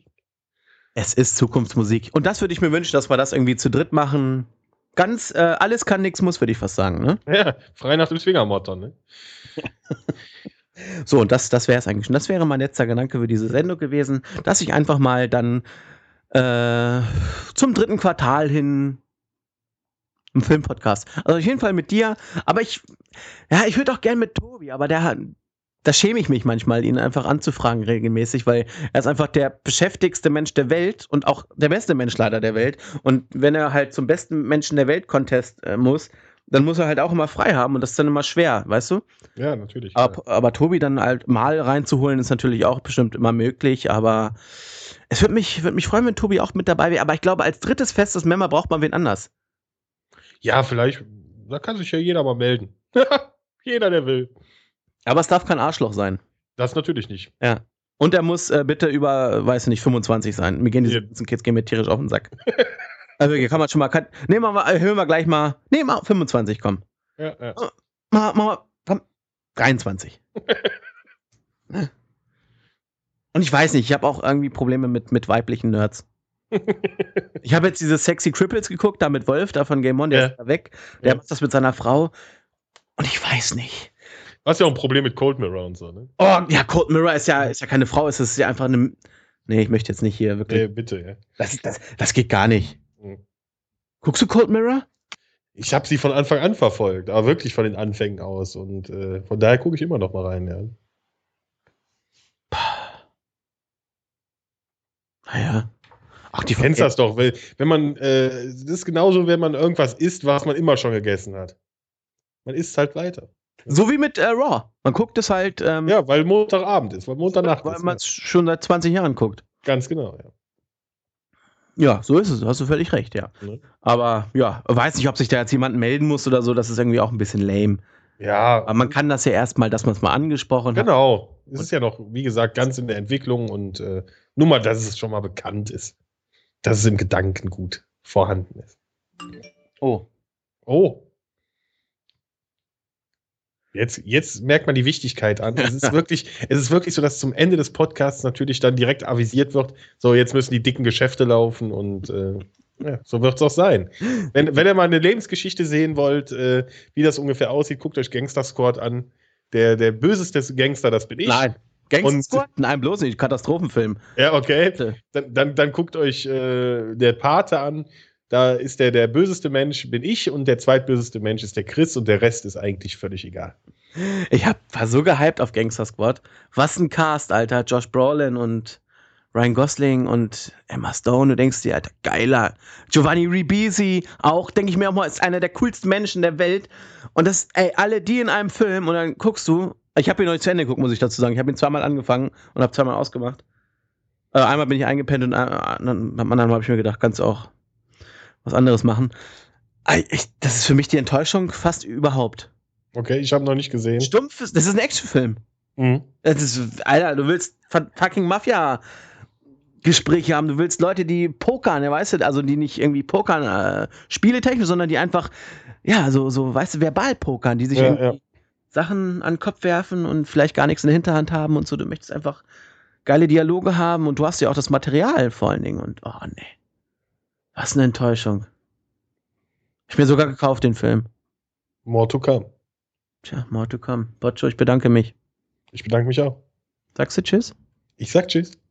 Es ist Zukunftsmusik. Und das würde ich mir wünschen, dass wir das irgendwie zu dritt machen. Ganz, äh, alles kann, nichts muss, würde ich fast sagen, ne? Ja, frei nach dem Swingermotto, ne? So, und das, das wäre es eigentlich schon. Das wäre mein letzter Gedanke für diese Sendung gewesen, dass ich einfach mal dann äh, zum dritten Quartal hin einen Filmpodcast. Also auf jeden Fall mit dir. Aber ich, ja, ich würde auch gern mit Tobi, aber der hat. Da schäme ich mich manchmal, ihn einfach anzufragen regelmäßig, weil er ist einfach der beschäftigste Mensch der Welt und auch der beste Mensch leider der Welt. Und wenn er halt zum besten Menschen der Welt-Contest äh, muss, dann muss er halt auch immer frei haben und das ist dann immer schwer, weißt du? Ja, natürlich. Aber, ja. aber Tobi dann halt mal reinzuholen, ist natürlich auch bestimmt immer möglich, aber es würde mich, würd mich freuen, wenn Tobi auch mit dabei wäre. Aber ich glaube, als drittes festes Member braucht man wen anders. Ja, vielleicht, da kann sich ja jeder mal melden. Jeder, der will. Aber es darf kein Arschloch sein. Das natürlich nicht. Ja. Und er muss äh, bitte über, weiß ich nicht, fünfundzwanzig sein. Mir gehen diese ja. Kids gehen mir tierisch auf den Sack. Also hier kann man schon mal, kann, nehmen wir mal, hören wir gleich mal, nee, mal fünfundzwanzig, komm. Ja, ja. Mach, mach mal, komm, dreiundzwanzig. Und ich weiß nicht, ich habe auch irgendwie Probleme mit, mit weiblichen Nerds. Ich habe jetzt diese Sexy Cripples geguckt, da mit Wolf, da von Game On, der ja. ist da weg. Der ja. macht das mit seiner Frau. Und ich weiß nicht. Du hast ja auch ein Problem mit Cold Mirror und so, ne? Oh, ja, Cold Mirror ist ja, ist ja keine Frau, es ist ja einfach eine. Nee, ich möchte jetzt nicht hier wirklich. Nee, bitte, ja. Das, das, das geht gar nicht. Mhm. Guckst du Cold Mirror? Ich habe sie von Anfang an verfolgt, aber wirklich von den Anfängen aus. Und äh, von daher gucke ich immer noch mal rein, ja. Naja. Ach, die kennst das doch, weil, wenn man, äh, das ist genauso, wenn man irgendwas isst, was man immer schon gegessen hat. Man isst halt weiter. So wie mit äh, Raw. Man guckt es halt. Ähm, Ja, weil Montagabend ist, weil Montagnacht weil ist. man es schon seit zwanzig Jahren guckt. Ganz genau, ja. Ja, so ist es. Hast du völlig recht, ja. Ne? Aber ja, weiß nicht, ob sich da jetzt jemand melden muss oder so. Das ist irgendwie auch ein bisschen lame. Ja. Aber man kann das ja erstmal, dass man es mal angesprochen hat. Genau. Es ist ja noch, wie gesagt, ganz in der Entwicklung und äh, nur mal, dass es schon mal bekannt ist. Dass es im Gedankengut vorhanden ist. Oh. Oh. Jetzt, jetzt merkt man die Wichtigkeit an. Es ist wirklich, es ist wirklich so, dass zum Ende des Podcasts natürlich dann direkt avisiert wird, so jetzt müssen die dicken Geschäfte laufen und äh, ja, so wird es auch sein. Wenn, wenn ihr mal eine Lebensgeschichte sehen wollt, äh, wie das ungefähr aussieht, guckt euch Gangster Squad an. Der, der böseste Gangster, das bin ich. Nein. Gangster Und- Squad? Nein, bloß nicht. Katastrophenfilm. Ja, okay. Bitte. Dann, dann, dann guckt euch äh, der Pate an. Da ist der, der böseste Mensch, bin ich, und der zweitböseste Mensch ist der Chris und der Rest ist eigentlich völlig egal. Ich hab, war so gehypt auf Gangster Squad. Was ein Cast, Alter. Josh Brolin und Ryan Gosling und Emma Stone. Du denkst dir, Alter, geiler. Giovanni Ribisi, auch, denke ich mir auch mal, ist einer der coolsten Menschen der Welt. Und das, ey, alle die in einem Film und dann guckst du, ich habe ihn noch nicht zu Ende geguckt, muss ich dazu sagen. Ich habe ihn zweimal angefangen und habe zweimal ausgemacht. Äh, einmal bin ich eingepennt und äh, dann, beim anderen habe ich mir gedacht, kannst du auch was anderes machen. Ey, ich, das ist für mich die Enttäuschung fast überhaupt. Okay, ich habe noch nicht gesehen. Stumpf, ist- das ist ein Actionfilm. Mhm. Das ist, Alter, du willst fu- fucking Mafia-Gespräche haben, du willst Leute, die pokern, ja, weißt du, also die nicht irgendwie pokern, äh, spieletechnisch, sondern die einfach, ja, so, so, weißt du, verbal pokern, die sich Ja, irgendwie ja. Sachen an den Kopf werfen und vielleicht gar nichts in der Hinterhand haben und so. Du möchtest einfach geile Dialoge haben und du hast ja auch das Material vor allen Dingen und, oh, nee. Was eine Enttäuschung. Ich mir sogar gekauft, den Film. More to come. Tja, more to come. Boccio, ich bedanke mich. Ich bedanke mich auch. Sagst du Tschüss? Ich sag Tschüss.